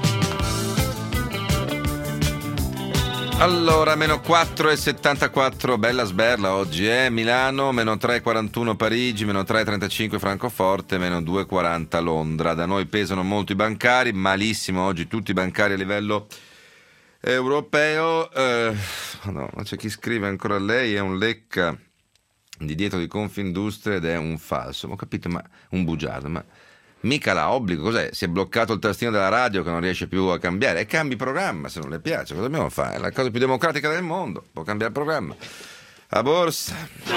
Allora, meno 4,74, bella sberla oggi, Milano, meno 3,41 Parigi, meno 3,35 Francoforte, meno 2,40 Londra. Da noi pesano molto i bancari, malissimo oggi tutti i bancari a livello europeo. No, c'è chi scrive ancora: lei è un lecca di dietro di Confindustria ed è un falso. Ho capito, ma un bugiardo, ma mica la obbligo. Cos'è? Si è bloccato il tastino della radio che non riesce più a cambiare, e cambi programma se non le piace. Cosa dobbiamo fare? È la cosa più democratica del mondo, può cambiare programma. A borsa.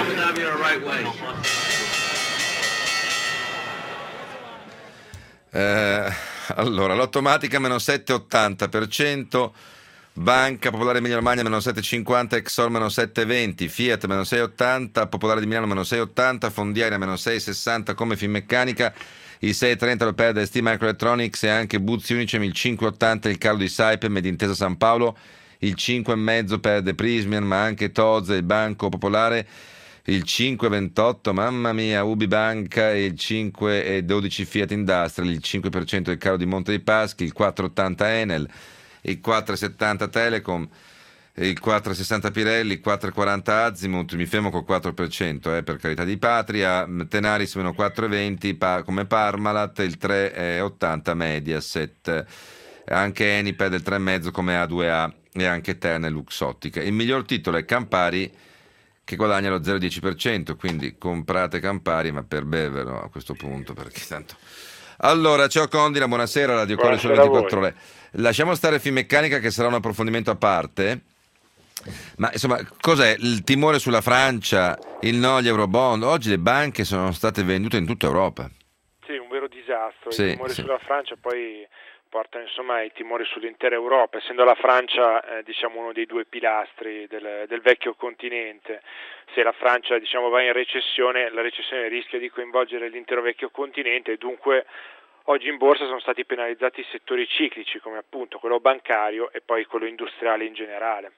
Allora, l'automatica meno 7,80%, Banca Popolare Emilia Romagna meno 7,50, Exor meno 7,20, Fiat meno 6,80, Popolare di Milano meno 6,80, Fondiaria meno 6,60, come Finmeccanica. Il 6,30 lo perde ST Microelectronics, e anche Buzzi Unicem il 5,80, il calo di Saipem ed Intesa San Paolo, il 5,5 perde Prysmian, ma anche Tozza, il Banco Popolare, il 5,28, mamma mia, Ubi Banca, e il 5,12 Fiat Industrial, il 5% del calo di Monte dei Paschi, il 4,80 Enel, il 4,70 Telecom, il 4,60 Pirelli, il 4,40 Azimut, mi fermo col 4%, per carità di patria. Tenaris meno 4,20 come Parmalat, il 3,80 Mediaset, anche Eni perde il 3,5 come A2A, e anche Terna e Luxottica. Il miglior titolo è Campari, che guadagna lo 0,10%, quindi comprate Campari, ma per beverlo a questo punto, perché tanto. Allora, ciao Condina, buonasera, Radio Cuore Sole 24 Ore. Lasciamo stare Finmeccanica, che sarà un approfondimento a parte. Ma insomma, cos'è il timore sulla Francia, il no agli Eurobond? Oggi le banche sono state vendute in tutta Europa. Sì, un vero disastro. Il timore sulla Francia poi porta insomma ai timori sull'intera Europa, essendo la Francia diciamo uno dei due pilastri del vecchio continente. Se la Francia va in recessione, la recessione rischia di coinvolgere l'intero vecchio continente, e dunque oggi in borsa sono stati penalizzati i settori ciclici, come appunto quello bancario e poi quello industriale in generale.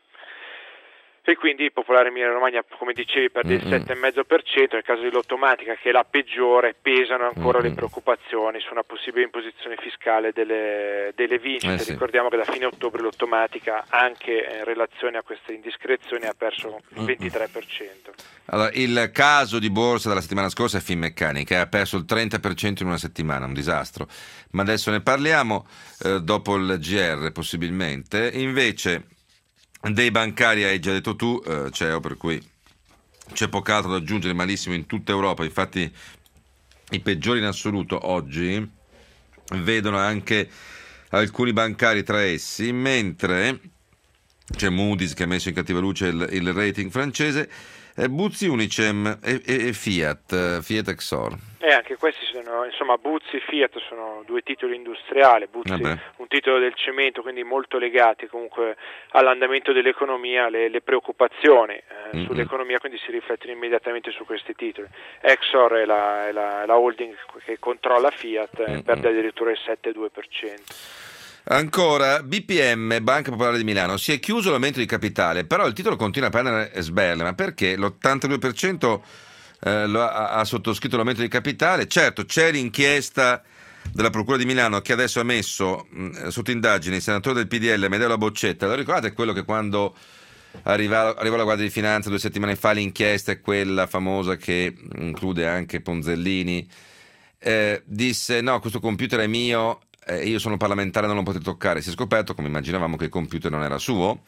E quindi il Popolare Emilia Romagna, come dicevi, perde il 7,5%, nel caso dell'automatica, che è la peggiore, pesano ancora le preoccupazioni su una possibile imposizione fiscale delle vincite. Sì. Ricordiamo che da fine ottobre l'automatica, anche in relazione a queste indiscrezioni, ha perso il 23%. Allora, il caso di borsa della settimana scorsa è Finmeccanica, ha perso il 30% in una settimana, un disastro. Ma adesso ne parliamo dopo il GR, possibilmente. Invece dei bancari hai già detto tu, CEO, per cui c'è poco altro da aggiungere, malissimo in tutta Europa. Infatti i peggiori in assoluto oggi vedono anche alcuni bancari tra essi, mentre c'è Moody's che ha messo in cattiva luce il rating francese, Buzzi Unicem e Fiat Exor. Anche questi sono, insomma, Buzzi e Fiat sono due titoli industriali. Buzzi un titolo del cemento, quindi molto legati comunque all'andamento dell'economia, le preoccupazioni sull'economia, quindi si riflettono immediatamente su questi titoli. Exor è la holding che controlla Fiat, perde addirittura il 7,2%. Ancora, BPM, Banca Popolare di Milano, si è chiuso l'aumento di capitale, però il titolo continua a prendere sberle. Ma perché? L'82% ha sottoscritto l'aumento di capitale. Certo, c'è l'inchiesta della Procura di Milano che adesso ha messo sotto indagine il senatore del PDL Amedeo Boccetta. Lo ricordate quello che quando arrivò la Guardia di Finanza 2 settimane fa, l'inchiesta è quella famosa che include anche Ponzellini, disse no, questo computer è mio, io sono parlamentare, non lo potete toccare. Si è scoperto, come immaginavamo, che il computer non era suo.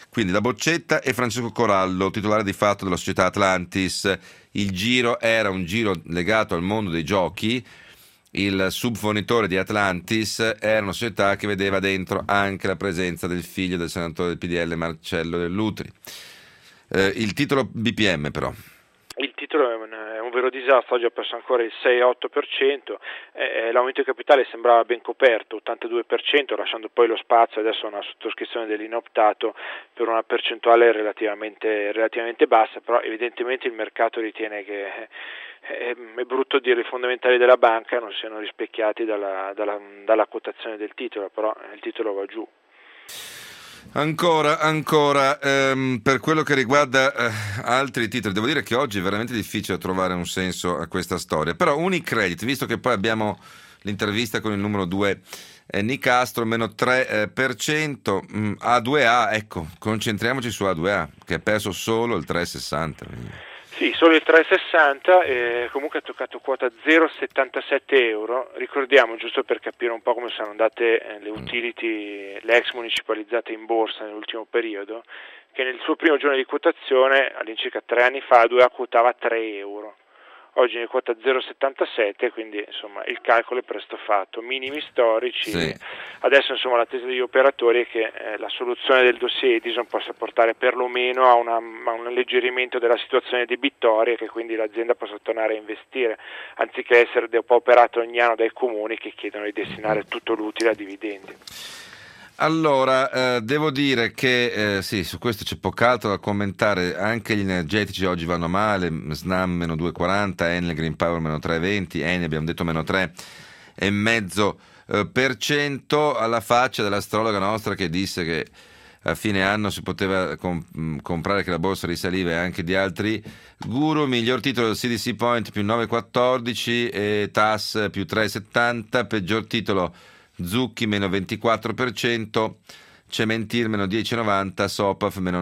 Quindi la Boccetta e Francesco Corallo, titolare di fatto della società Atlantis. Il giro era un giro legato al mondo dei giochi. Il subfornitore di Atlantis era una società che vedeva dentro anche la presenza del figlio del senatore del PDL Marcello Dell'Utri. Il titolo BPM però. Il titolo è un vero disastro, oggi ha perso ancora il 6,8%, l'aumento di capitale sembrava ben coperto, 82%, lasciando poi lo spazio adesso a una sottoscrizione dell'inoptato per una percentuale relativamente bassa, però evidentemente il mercato ritiene che è brutto dire i fondamentali della banca non siano rispecchiati dalla quotazione del titolo, però il titolo va giù. Ancora, per quello che riguarda altri titoli, devo dire che oggi è veramente difficile trovare un senso a questa storia, però Unicredit, visto che poi abbiamo l'intervista con il numero 2 Nicastro, meno 3%, A2A, ecco, concentriamoci su A2A, che ha perso solo il 3,60%. Sì, solo il 3,60, comunque ha toccato quota 0,77 euro. Ricordiamo, giusto per capire un po' come sono andate le utility, le ex municipalizzate in borsa nell'ultimo periodo, che nel suo primo giorno di quotazione, all'incirca 3 anni fa, A2A quotava 3 euro. Oggi ne quota 0,77, quindi insomma il calcolo è presto fatto, minimi storici. Sì. Adesso insomma l'attesa degli operatori è che la soluzione del dossier Edison possa portare perlomeno a un alleggerimento della situazione debitoria e che quindi l'azienda possa tornare a investire, anziché essere depauperata ogni anno dai comuni che chiedono di destinare tutto l'utile a dividendi. Allora, devo dire che sì, su questo c'è poco altro da commentare, anche gli energetici oggi vanno male, Snam meno 2,40, Enel Green Power meno 3,20, Eni abbiamo detto meno 3,5%, alla faccia dell'astrologa nostra che disse che a fine anno si poteva comprare, che la borsa risaliva, e anche di altri guru. Miglior titolo CDC Point più 9,14 e TAS più 3,70, peggior titolo Zucchi meno 24%, Cementir meno 10,90, Sopaf meno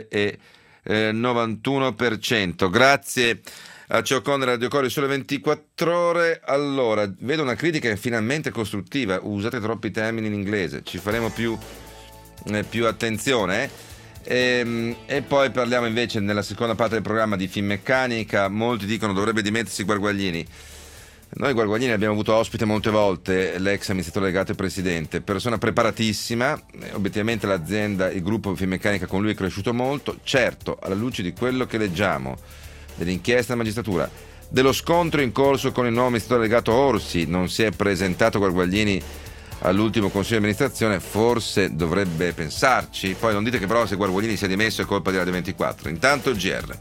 9,91%. Grazie a Ciocon Radio Cori Sole 24 Ore. Allora, vedo una critica finalmente costruttiva, usate troppi termini in inglese, ci faremo più attenzione. E poi parliamo invece nella seconda parte del programma di Finmeccanica. Molti dicono dovrebbe dimettersi Guarguaglini. Noi Guarguaglini abbiamo avuto ospite molte volte, l'ex amministratore delegato e presidente, persona preparatissima, obiettivamente l'azienda, il gruppo Finmeccanica con lui è cresciuto molto. Certo, alla luce di quello che leggiamo, dell'inchiesta della magistratura, dello scontro in corso con il nuovo amministratore delegato Orsi, non si è presentato Guarguaglini all'ultimo consiglio di amministrazione, forse dovrebbe pensarci. Poi non dite che però se Guarguaglini si è dimesso è colpa di Radio 24. Intanto il GR.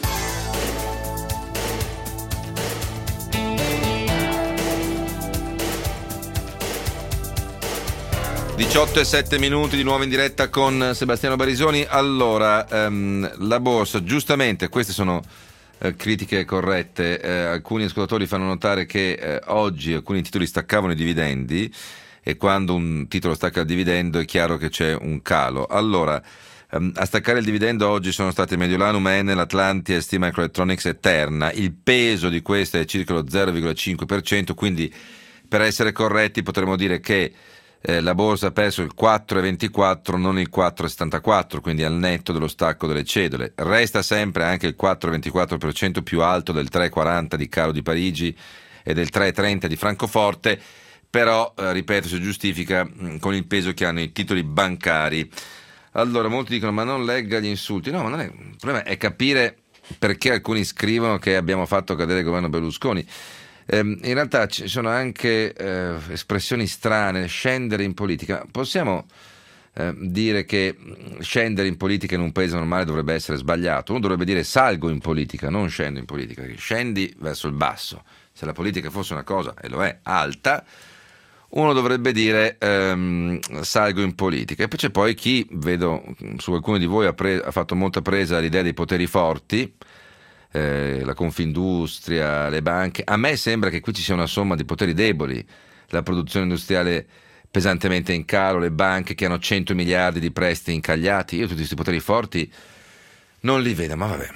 18:07 di nuovo in diretta con Sebastiano Barisoni. Allora, la borsa, giustamente, queste sono critiche corrette. Alcuni ascoltatori fanno notare che oggi alcuni titoli staccavano i dividendi, e quando un titolo stacca il dividendo è chiaro che c'è un calo. Allora, a staccare il dividendo oggi sono state Mediolanum, Enel, Atlantia, ST Microelectronics e Terna. Il peso di queste è circa lo 0,5%, quindi per essere corretti potremmo dire che la borsa ha perso il 4,24, non il 4,74, quindi al netto dello stacco delle cedole. Resta sempre anche il 4,24% più alto del 3,40 di Caro di Parigi e del 3,30 di Francoforte, però ripeto, si giustifica con il peso che hanno i titoli bancari. Allora, molti dicono ma non legga gli insulti. No, ma non è, il problema è capire perché alcuni scrivono che abbiamo fatto cadere il governo Berlusconi. In realtà ci sono anche espressioni strane, scendere in politica. Possiamo dire che scendere in politica in un paese normale dovrebbe essere sbagliato? Uno dovrebbe dire salgo in politica, non scendo in politica, perché scendi verso il basso. Se la politica fosse una cosa, e lo è, alta, uno dovrebbe dire salgo in politica. E poi c'è poi chi, vedo su alcuni di voi, ha fatto molta presa all'idea dei poteri forti, la Confindustria, le banche. A me sembra che qui ci sia una somma di poteri deboli, la produzione industriale pesantemente in calo, le banche che hanno 100 miliardi di prestiti incagliati. Io tutti questi poteri forti non li vedo, ma vabbè.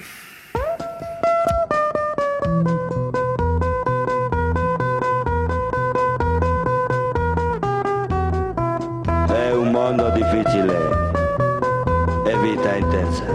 È un mondo difficile, è vita intensa.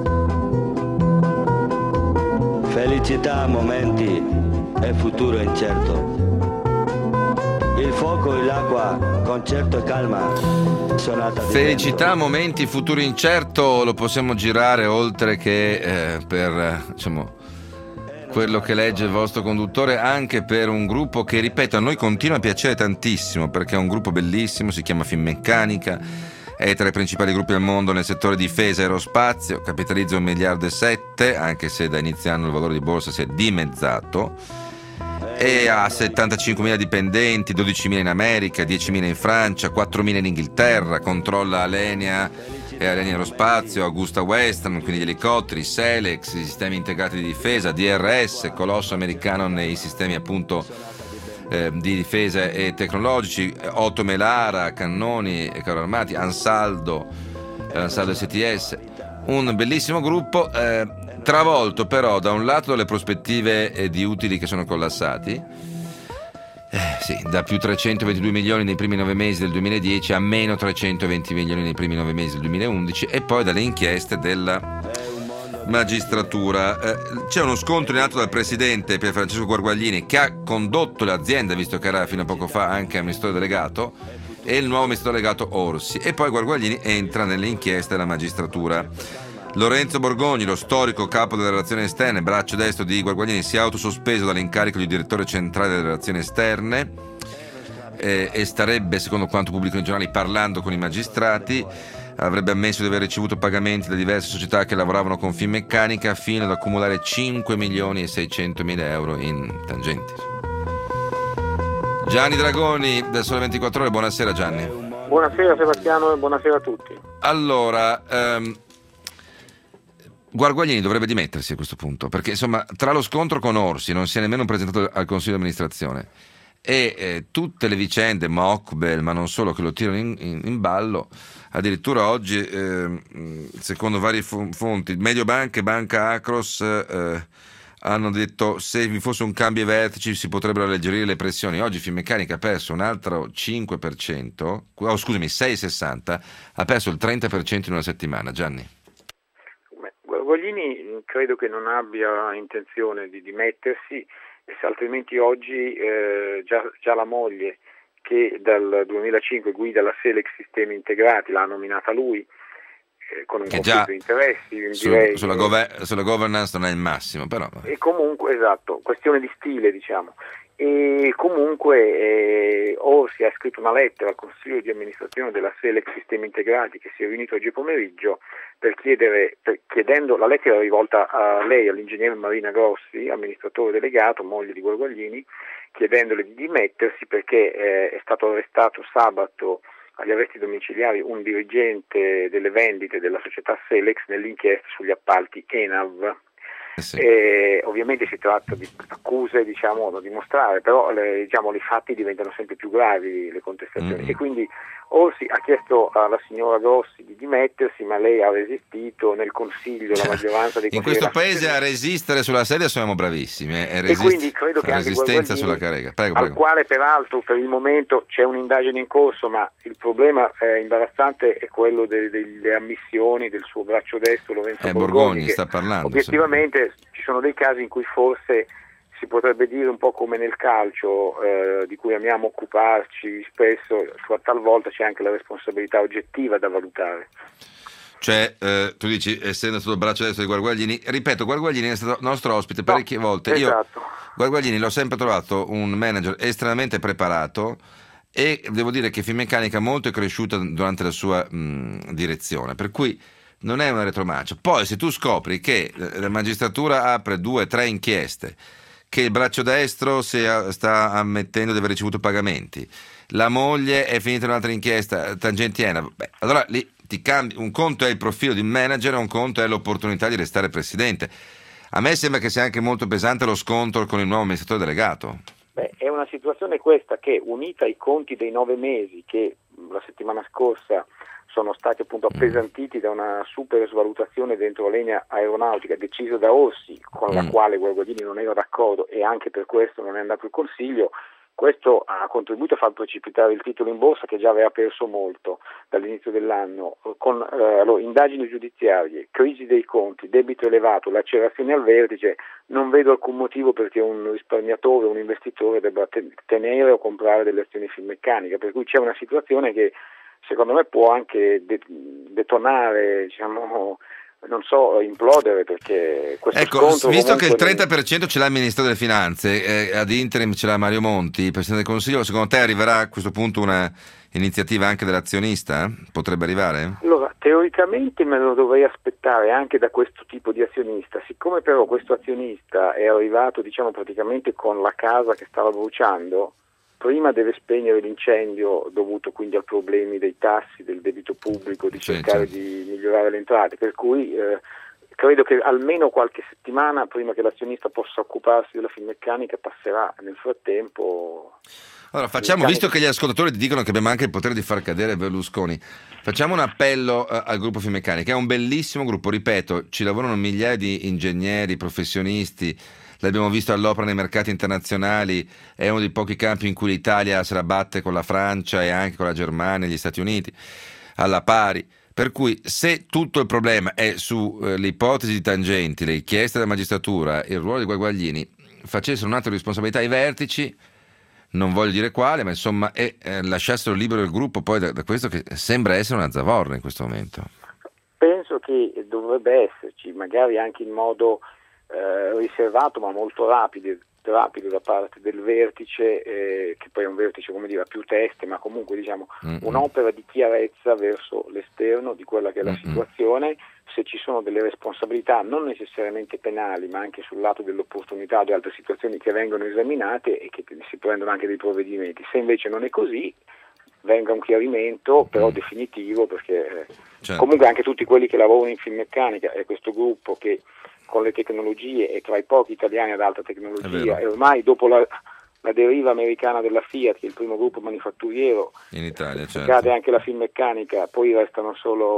Felicità, momenti e futuro incerto. Il fuoco e l'acqua, concerto e calma. Felicità, momenti, futuro incerto, lo possiamo girare oltre che per diciamo quello che legge il vostro conduttore, anche per un gruppo che, ripeto, a noi continua a piacere tantissimo, perché è un gruppo bellissimo, si chiama Finmeccanica, è tra i principali gruppi al mondo nel settore difesa e aerospazio, capitalizza 1,7 miliardi, anche se da inizio anno il valore di borsa si è dimezzato, e ha 75.000 dipendenti, 12.000 in America, 10.000 in Francia, 4.000 in Inghilterra, controlla Alenia e Alenia Aerospazio, Augusta Western, quindi gli elicotteri, Selex, i sistemi integrati di difesa, DRS, colosso americano nei sistemi appunto di difesa e tecnologici, Otto Melara, cannoni e carri armati, Ansaldo STS, un bellissimo gruppo, travolto però da un lato dalle prospettive di utili che sono collassati, da più 322 milioni nei primi 9 mesi del 2010 a meno 320 milioni nei primi 9 mesi del 2011, e poi dalle inchieste della magistratura. C'è uno scontro in atto dal presidente Pier Francesco Guarguaglini, che ha condotto l'azienda, visto che era fino a poco fa anche amministratore delegato, e il nuovo amministratore delegato Orsi, e poi Guarguaglini entra nelle inchieste della magistratura. Lorenzo Borgogni, lo storico capo delle relazioni esterne, braccio destro di Guarguaglini, si è autosospeso dall'incarico di direttore centrale delle relazioni esterne e starebbe, secondo quanto pubblicano i giornali, parlando con i magistrati. Avrebbe ammesso di aver ricevuto pagamenti da diverse società che lavoravano con Finmeccanica fino ad accumulare 5.600.000 euro in tangenti. Gianni Dragoni del Sole 24 Ore, buonasera Gianni. Buonasera Sebastiano e buonasera a tutti. Allora, Guarguaglini dovrebbe dimettersi a questo punto, perché insomma tra lo scontro con Orsi, non si è nemmeno presentato al Consiglio di amministrazione, e tutte le vicende Mockbel, ma non solo, che lo tirano in ballo, addirittura oggi secondo varie fonti Mediobanca e Banca Acros hanno detto se vi fosse un cambio ai vertici si potrebbero alleggerire le pressioni. Oggi Finmeccanica ha perso un altro 5%, 6,60, ha perso il 30% in una settimana. Gianni? Guarguaglini credo che non abbia intenzione di dimettersi, altrimenti oggi già la moglie, che dal 2005 guida la Selex Sistemi Integrati, l'ha nominata lui, con un conflitto di interessi, direi, sulla governance non è il massimo, però. E comunque, esatto, questione di stile, diciamo. E comunque Orsi ha scritto una lettera al Consiglio di amministrazione della Selex Sistemi Integrati, che si è riunito oggi pomeriggio, chiedendo, la lettera è rivolta a lei, all'ingegnere Marina Grossi, amministratore delegato, moglie di Guarguaglini, chiedendole di dimettersi perché è stato arrestato sabato agli arresti domiciliari un dirigente delle vendite della società Selex nell'inchiesta sugli appalti ENAV. Sì. Ovviamente si tratta di accuse, diciamo, da dimostrare, però i fatti diventano sempre più gravi, le contestazioni, e quindi Orsi ha chiesto alla signora Grossi di dimettersi, ma lei ha resistito. Nel Consiglio la maggioranza dei in questo paese a resistere sulla sedia siamo bravissimi, e quindi credo che anche resistenza sulla carrega. Prego. Al quale peraltro per il momento c'è un'indagine in corso, ma il problema imbarazzante è quello delle ammissioni del suo braccio destro Lorenzo Borgogni sta parlando. Obiettivamente ci sono dei casi in cui forse si potrebbe dire, un po' come nel calcio, di cui amiamo occuparci spesso, talvolta c'è anche la responsabilità oggettiva da valutare. Cioè, tu dici, essendo stato il braccio destro di Guarguaglini, ripeto, Guarguaglini è stato nostro ospite parecchie volte. Esatto. Io Guarguaglini l'ho sempre trovato un manager estremamente preparato, e devo dire che Finmeccanica molto è cresciuta durante la sua direzione, per cui non è una retromarcia. Poi se tu scopri che la magistratura apre 2-3 inchieste, che il braccio destro sta ammettendo di aver ricevuto pagamenti, la moglie è finita in un'altra inchiesta, tangentiena, allora lì ti cambi. Un conto è il profilo di un manager, un conto è l'opportunità di restare presidente. A me sembra che sia anche molto pesante lo scontro con il nuovo amministratore delegato. È una situazione questa che, unita ai conti dei 9 mesi che la settimana scorsa sono stati appunto appesantiti da una super svalutazione dentro Alenia Aeronautica decisa da Orsi, con la quale Guarguaglini non era d'accordo, e anche per questo non è andato il Consiglio, Questo ha contribuito a far precipitare il titolo in borsa, che già aveva perso molto dall'inizio dell'anno, con indagini giudiziarie, crisi dei conti, debito elevato, lacerazioni al vertice. Non vedo alcun motivo perché un risparmiatore, un investitore debba tenere o comprare delle azioni Finmeccanica, per cui c'è una situazione che secondo me può anche detonare, implodere, perché questo scontro, visto che il 30% ce l'ha il Ministro delle Finanze, ad interim ce l'ha Mario Monti, Presidente del Consiglio, secondo te arriverà a questo punto una iniziativa anche dell'azionista? Potrebbe arrivare? Allora, teoricamente me lo dovrei aspettare anche da questo tipo di azionista, siccome però questo azionista è arrivato praticamente con la casa che stava bruciando. Prima deve spegnere l'incendio dovuto quindi ai problemi dei tassi, del debito pubblico, di cercare di migliorare le entrate, per cui credo che almeno qualche settimana prima che l'azionista possa occuparsi della Finmeccanica passerà. Nel frattempo... Allora facciamo, visto che gli ascoltatori dicono che abbiamo anche il potere di far cadere Berlusconi, facciamo un appello al gruppo Finmeccanica. È un bellissimo gruppo, ripeto, ci lavorano migliaia di ingegneri, professionisti. L'abbiamo visto all'opera nei mercati internazionali, è uno dei pochi campi in cui l'Italia se la batte con la Francia e anche con la Germania e gli Stati Uniti alla pari. Per cui se tutto il problema è sulle ipotesi di tangenti, le richieste della magistratura, il ruolo di Guagliini, facessero un'altra responsabilità ai vertici, non voglio dire quale, ma insomma, lasciassero libero il gruppo poi da questo che sembra essere una zavorra in questo momento. Penso che dovrebbe esserci, magari anche in modo riservato ma molto rapido da parte del vertice, che poi è un vertice a più teste, ma comunque un'opera di chiarezza verso l'esterno di quella che è la situazione, se ci sono delle responsabilità non necessariamente penali ma anche sul lato dell'opportunità o di altre situazioni che vengono esaminate e che si prendono anche dei provvedimenti. Se invece non è così, venga un chiarimento però definitivo, perché comunque anche tutti quelli che lavorano in Finmeccanica e questo gruppo che con le tecnologie è tra i pochi italiani ad alta tecnologia, e ormai dopo la deriva americana della Fiat, che è il primo gruppo manifatturiero in Italia, cade anche la Finmeccanica, poi restano solo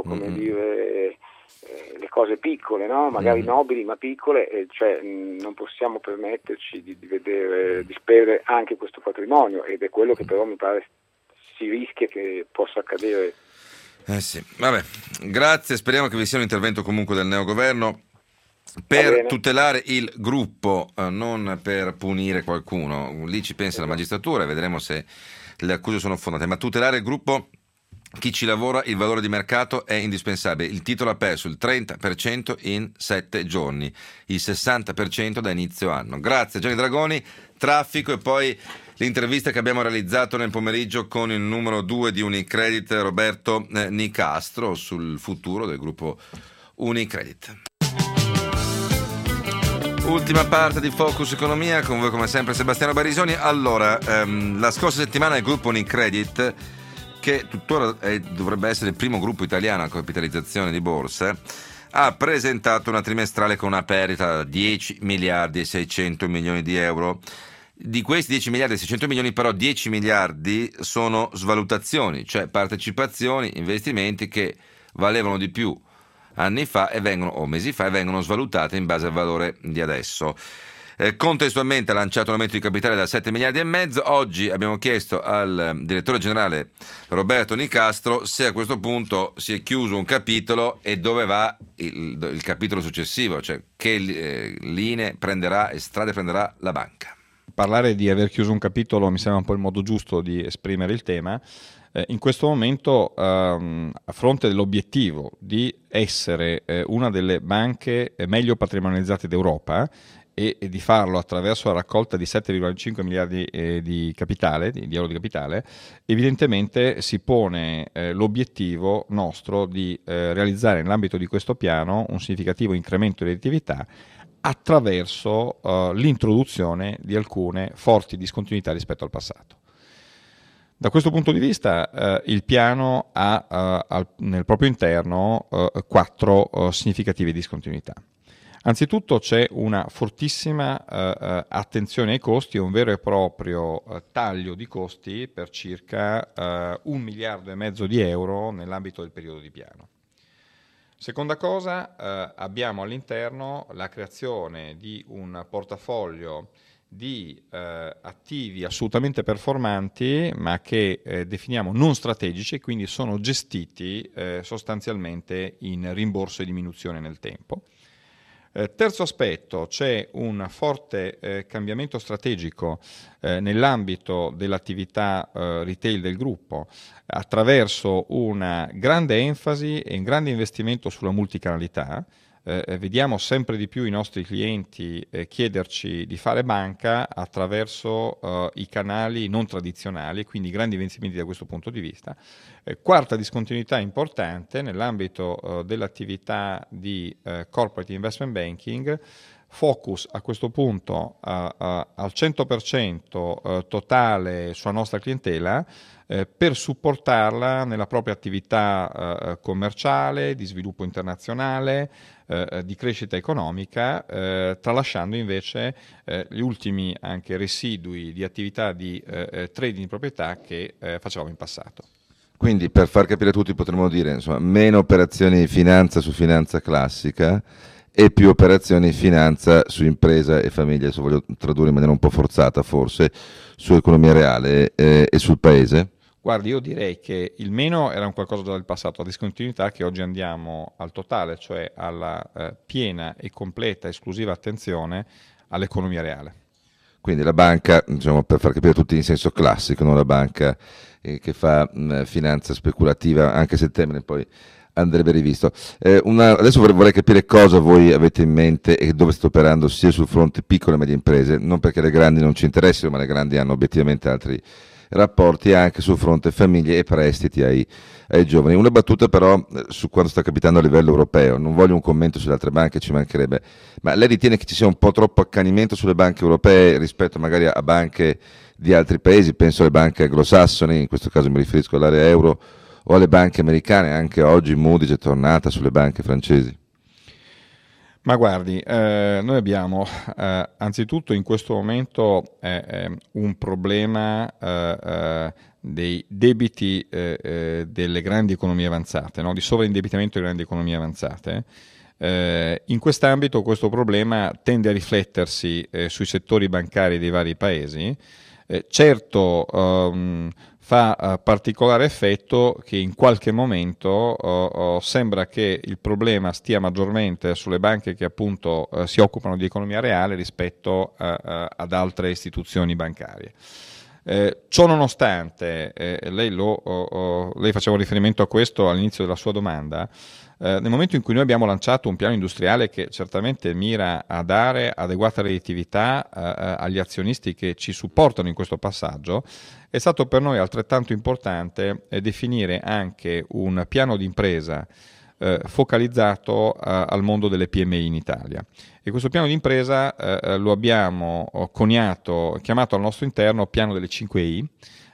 le cose piccole, no? Magari nobili ma piccole, non possiamo permetterci di perdere anche questo patrimonio, ed è quello che però mi pare si rischia che possa accadere. Sì, vabbè, grazie, speriamo che vi sia un intervento comunque del neogoverno per tutelare il gruppo, non per punire qualcuno. Lì ci pensa la magistratura e vedremo se le accuse sono fondate, ma tutelare il gruppo, chi ci lavora, il valore di mercato è indispensabile. Il titolo ha perso il 30% in 7 giorni, il 60% da inizio anno. Grazie Gianni Dragoni. Traffico e poi l'intervista che abbiamo realizzato nel pomeriggio con il numero 2 di Unicredit, Roberto Nicastro, sul futuro del gruppo Unicredit. Ultima parte di Focus Economia, con voi come sempre Sebastiano Barisoni. Allora, la scorsa settimana il gruppo Unicredit, che tuttora dovrebbe essere il primo gruppo italiano a capitalizzazione di borsa, ha presentato una trimestrale con una perdita di 10 miliardi e 600 milioni di euro. Di questi 10 miliardi e 600 milioni però 10 miliardi sono svalutazioni, cioè partecipazioni, investimenti che valevano di più anni fa o mesi fa e vengono svalutate in base al valore di adesso. Contestualmente ha lanciato un aumento di capitale da 7 miliardi e mezzo. Oggi abbiamo chiesto al direttore generale Roberto Nicastro se a questo punto si è chiuso un capitolo e dove va il capitolo successivo, cioè che linee prenderà e strade prenderà la banca. Parlare di aver chiuso un capitolo mi sembra un po' il modo giusto di esprimere il tema. In questo momento, a fronte dell'obiettivo di essere una delle banche meglio patrimonializzate d'Europa e di farlo attraverso la raccolta di 7,5 miliardi di euro di capitale, evidentemente si pone l'obiettivo nostro di realizzare nell'ambito di questo piano un significativo incremento di redditività attraverso l'introduzione di alcune forti discontinuità rispetto al passato. Da questo punto di vista il piano ha nel proprio interno 4 significative discontinuità. Anzitutto c'è una fortissima attenzione ai costi e un vero e proprio taglio di costi per circa 1,5 miliardi di euro nell'ambito del periodo di piano. Seconda cosa, abbiamo all'interno la creazione di un portafoglio di attivi assolutamente performanti, ma che definiamo non strategici, quindi sono gestiti sostanzialmente in rimborso e diminuzione nel tempo. Terzo aspetto, c'è un forte cambiamento strategico nell'ambito dell'attività retail del gruppo, attraverso una grande enfasi e un grande investimento sulla multicanalità. Vediamo sempre di più i nostri clienti chiederci di fare banca attraverso i canali non tradizionali, quindi grandi investimenti da questo punto di vista. Quarta discontinuità importante nell'ambito dell'attività di corporate investment banking, focus a questo punto al 100% totale sulla nostra clientela, per supportarla nella propria attività commerciale, di sviluppo internazionale, di crescita economica, tralasciando invece gli ultimi anche residui di attività di trading di proprietà che facevamo in passato. Quindi, per far capire a tutti, potremmo dire, insomma, meno operazioni di finanza su finanza classica e più operazioni di finanza su impresa e famiglia, adesso voglio tradurre in maniera un po' forzata forse, su economia reale e sul paese. Guardi, io direi che il meno era un qualcosa del passato, a discontinuità, che oggi andiamo al totale, cioè alla piena e completa esclusiva attenzione all'economia reale. Quindi la banca, diciamo, per far capire a tutti in senso classico, non la banca che fa finanza speculativa, anche se il termine poi andrebbe rivisto. Adesso vorrei capire cosa voi avete in mente e dove state operando sia sul fronte piccole e medie imprese, non perché le grandi non ci interessino, ma le grandi hanno obiettivamente altri rapporti, anche sul fronte famiglie e prestiti ai giovani. Una battuta però su quanto sta capitando a livello europeo, non voglio un commento sulle altre banche, ci mancherebbe, ma lei ritiene che ci sia un po' troppo accanimento sulle banche europee rispetto magari a banche di altri paesi? Penso alle banche anglosassoni, in questo caso mi riferisco all'area euro, o alle banche americane. Anche oggi Moody's è tornata sulle banche francesi. Ma guardi, noi abbiamo anzitutto in questo momento un problema dei debiti delle grandi economie avanzate, no? Di sovraindebitamento delle grandi economie avanzate. In quest'ambito questo problema tende a riflettersi sui settori bancari dei vari paesi. Certo, fa particolare effetto che in qualche momento sembra che il problema stia maggiormente sulle banche che appunto si occupano di economia reale rispetto ad altre istituzioni bancarie. Ciò nonostante, lei faceva riferimento a questo all'inizio della sua domanda. Nel momento in cui noi abbiamo lanciato un piano industriale che certamente mira a dare adeguata redditività agli azionisti che ci supportano in questo passaggio, è stato per noi altrettanto importante definire anche un piano di impresa focalizzato al mondo delle PMI in Italia. E questo piano di impresa lo abbiamo chiamato al nostro interno piano delle 5I,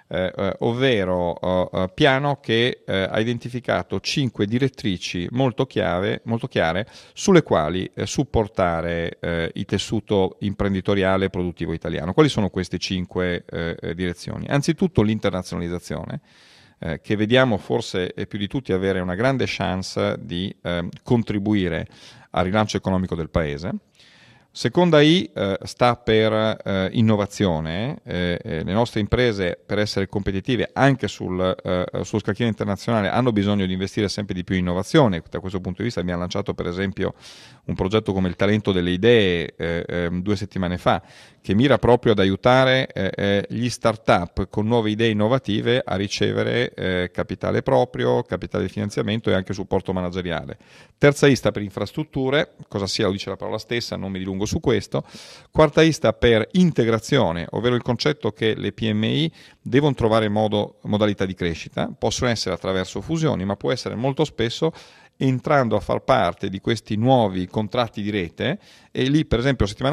ovvero piano che ha identificato 5 direttrici molto chiare sulle quali supportare il tessuto imprenditoriale e produttivo italiano. Quali sono queste 5 direzioni? Anzitutto l'internazionalizzazione, che vediamo forse più di tutti avere una grande chance di contribuire al rilancio economico del Paese. Seconda I sta per innovazione. Le nostre imprese, per essere competitive anche sullo scacchiere internazionale, hanno bisogno di investire sempre di più in innovazione. Da questo punto di vista abbiamo lanciato per esempio un progetto come il Talento delle Idee 2 settimane fa, che mira proprio ad aiutare gli start-up con nuove idee innovative a ricevere capitale proprio, capitale di finanziamento e anche supporto manageriale. Terza I sta per infrastrutture, cosa sia lo dice la parola stessa, non mi dilungo su questo. Quarta I sta per integrazione, ovvero il concetto che le PMI devono trovare modalità di crescita, possono essere attraverso fusioni, ma può essere molto spesso entrando a far parte di questi nuovi contratti di rete. E lì, per esempio, 2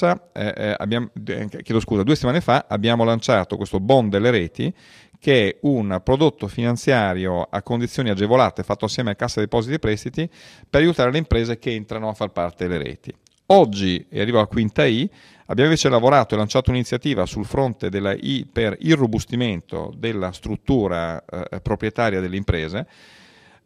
settimane fa abbiamo lanciato questo bond delle reti, che è un prodotto finanziario a condizioni agevolate fatto assieme a Cassa Depositi e Prestiti per aiutare le imprese che entrano a far parte delle reti. Oggi, e arrivo alla quinta I, abbiamo invece lavorato e lanciato un'iniziativa sul fronte della I per il robustimento della struttura proprietaria delle imprese,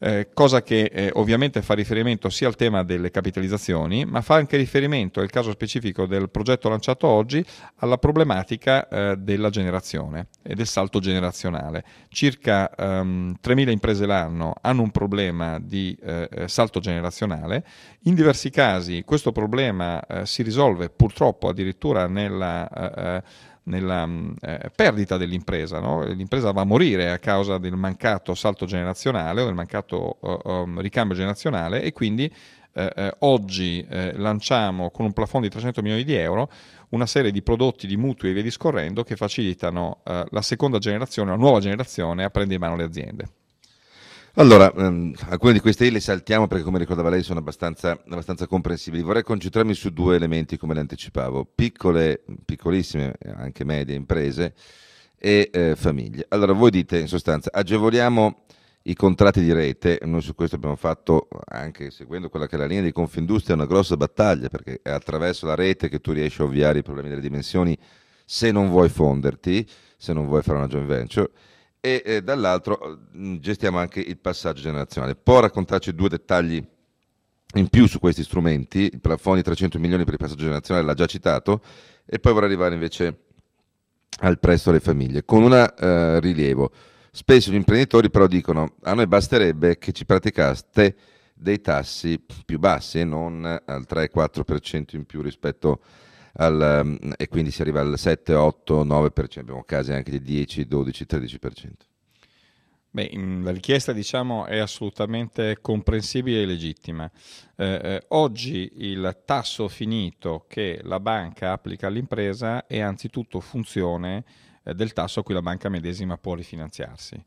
cosa che ovviamente fa riferimento sia al tema delle capitalizzazioni, ma fa anche riferimento, nel caso specifico del progetto lanciato oggi, alla problematica della generazione e del salto generazionale. Circa 3.000 imprese l'anno hanno un problema di salto generazionale. In diversi casi questo problema si risolve purtroppo addirittura nella perdita dell'impresa, no? L'impresa va a morire a causa del mancato salto generazionale o del mancato ricambio generazionale, e quindi oggi lanciamo con un plafond di 300 milioni di euro una serie di prodotti, di mutui e via discorrendo, che facilitano la seconda generazione, la nuova generazione, a prendere in mano le aziende. Allora, alcune di queste le saltiamo perché, come ricordava lei, sono abbastanza comprensibili. Vorrei concentrarmi su due elementi, come le anticipavo: piccolissime, anche medie imprese e famiglie. Allora, voi dite in sostanza agevoliamo i contratti di rete. Noi su questo abbiamo fatto, anche seguendo quella che è la linea di Confindustria, una grossa battaglia, perché è attraverso la rete che tu riesci a ovviare i problemi delle dimensioni, se non vuoi fonderti, se non vuoi fare una joint venture. E dall'altro gestiamo anche il passaggio generazionale. Può raccontarci due dettagli in più su questi strumenti? Il plafond di 300 milioni per il passaggio generazionale l'ha già citato, e poi vorrei arrivare invece al prestito alle famiglie, con un rilievo. Spesso gli imprenditori però dicono: a noi basterebbe che ci praticaste dei tassi più bassi e non al 3-4% in più rispetto e quindi si arriva al 7, 8, 9%, abbiamo casi anche di 10, 12, 13%. Beh, la richiesta, diciamo, è assolutamente comprensibile e legittima. Oggi il tasso finito che la banca applica all'impresa è anzitutto funzione del tasso a cui la banca medesima può rifinanziarsi.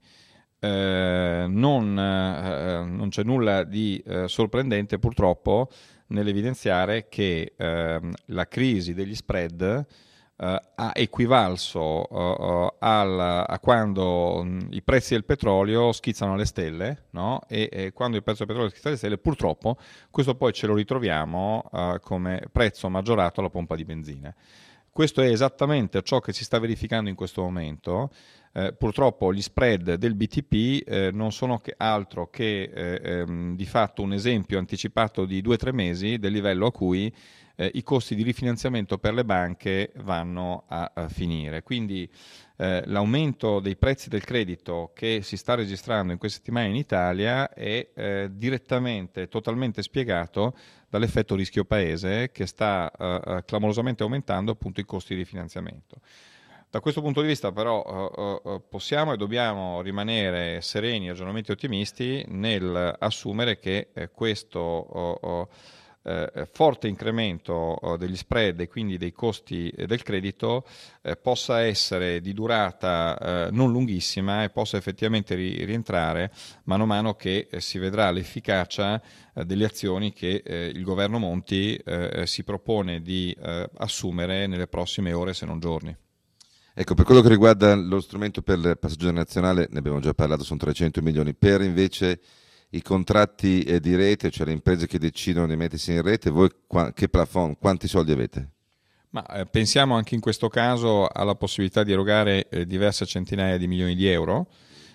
Non c'è nulla di sorprendente, purtroppo, nell'evidenziare che la crisi degli spread ha equivalso a quando i prezzi del petrolio schizzano alle stelle, no? E quando il prezzo del petrolio schizza alle stelle, purtroppo questo poi ce lo ritroviamo come prezzo maggiorato alla pompa di benzina. Questo è esattamente ciò che si sta verificando in questo momento. Purtroppo gli spread del BTP non sono altro che di fatto un esempio anticipato di 2 o 3 mesi del livello a cui i costi di rifinanziamento per le banche vanno a finire. Quindi l'aumento dei prezzi del credito che si sta registrando in queste settimane in Italia è direttamente, totalmente spiegato dall'effetto rischio paese, che sta clamorosamente aumentando appunto i costi di rifinanziamento. Da questo punto di vista però possiamo e dobbiamo rimanere sereni, ragionamenti ottimisti nel assumere che questo forte incremento degli spread e quindi dei costi del credito possa essere di durata non lunghissima e possa effettivamente rientrare mano a mano che si vedrà l'efficacia delle azioni che il governo Monti si propone di assumere nelle prossime ore, se non giorni. Ecco, per quello che riguarda lo strumento per il passaggio generazionale, ne abbiamo già parlato, sono 300 milioni. Per invece i contratti di rete, cioè le imprese che decidono di mettersi in rete, voi che plafond, quanti soldi avete? Ma pensiamo anche in questo caso alla possibilità di erogare diverse centinaia di milioni di euro,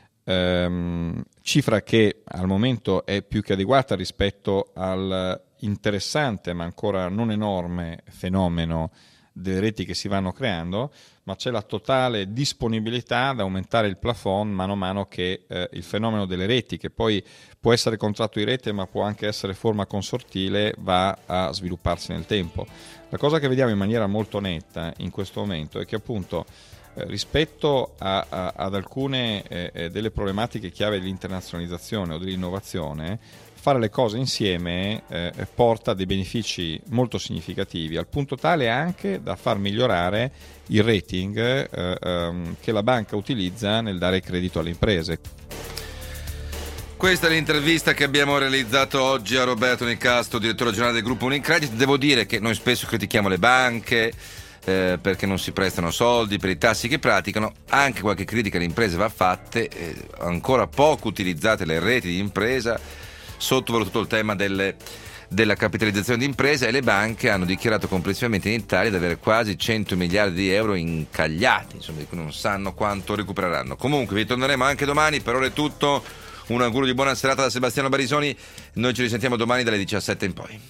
cifra che al momento è più che adeguata rispetto al interessante ma ancora non enorme fenomeno delle reti che si vanno creando, ma c'è la totale disponibilità ad aumentare il plafond mano a mano che il fenomeno delle reti, che poi può essere contratto di rete ma può anche essere forma consortile, va a svilupparsi nel tempo. La cosa che vediamo in maniera molto netta in questo momento è che appunto rispetto ad alcune delle problematiche chiave dell'internazionalizzazione o dell'innovazione, fare le cose insieme porta dei benefici molto significativi, al punto tale anche da far migliorare il rating che la banca utilizza nel dare credito alle imprese. Questa è l'intervista che abbiamo realizzato oggi a Roberto Nicastro, direttore generale del gruppo Unicredit. Devo dire che noi spesso critichiamo le banche perché non si prestano soldi, per i tassi che praticano. Anche qualche critica alle imprese va fatta, ancora poco utilizzate le reti di impresa, sottovalutato il tema della capitalizzazione di impresa, e le banche hanno dichiarato complessivamente in Italia di avere quasi 100 miliardi di euro incagliati, insomma, di cui non sanno quanto recupereranno. Comunque vi torneremo anche domani. Per ora è tutto, Un augurio di buona serata da Sebastiano Barisoni. Noi ci risentiamo domani dalle 17 in poi.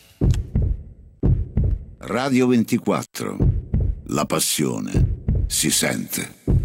Radio 24. La passione si sente.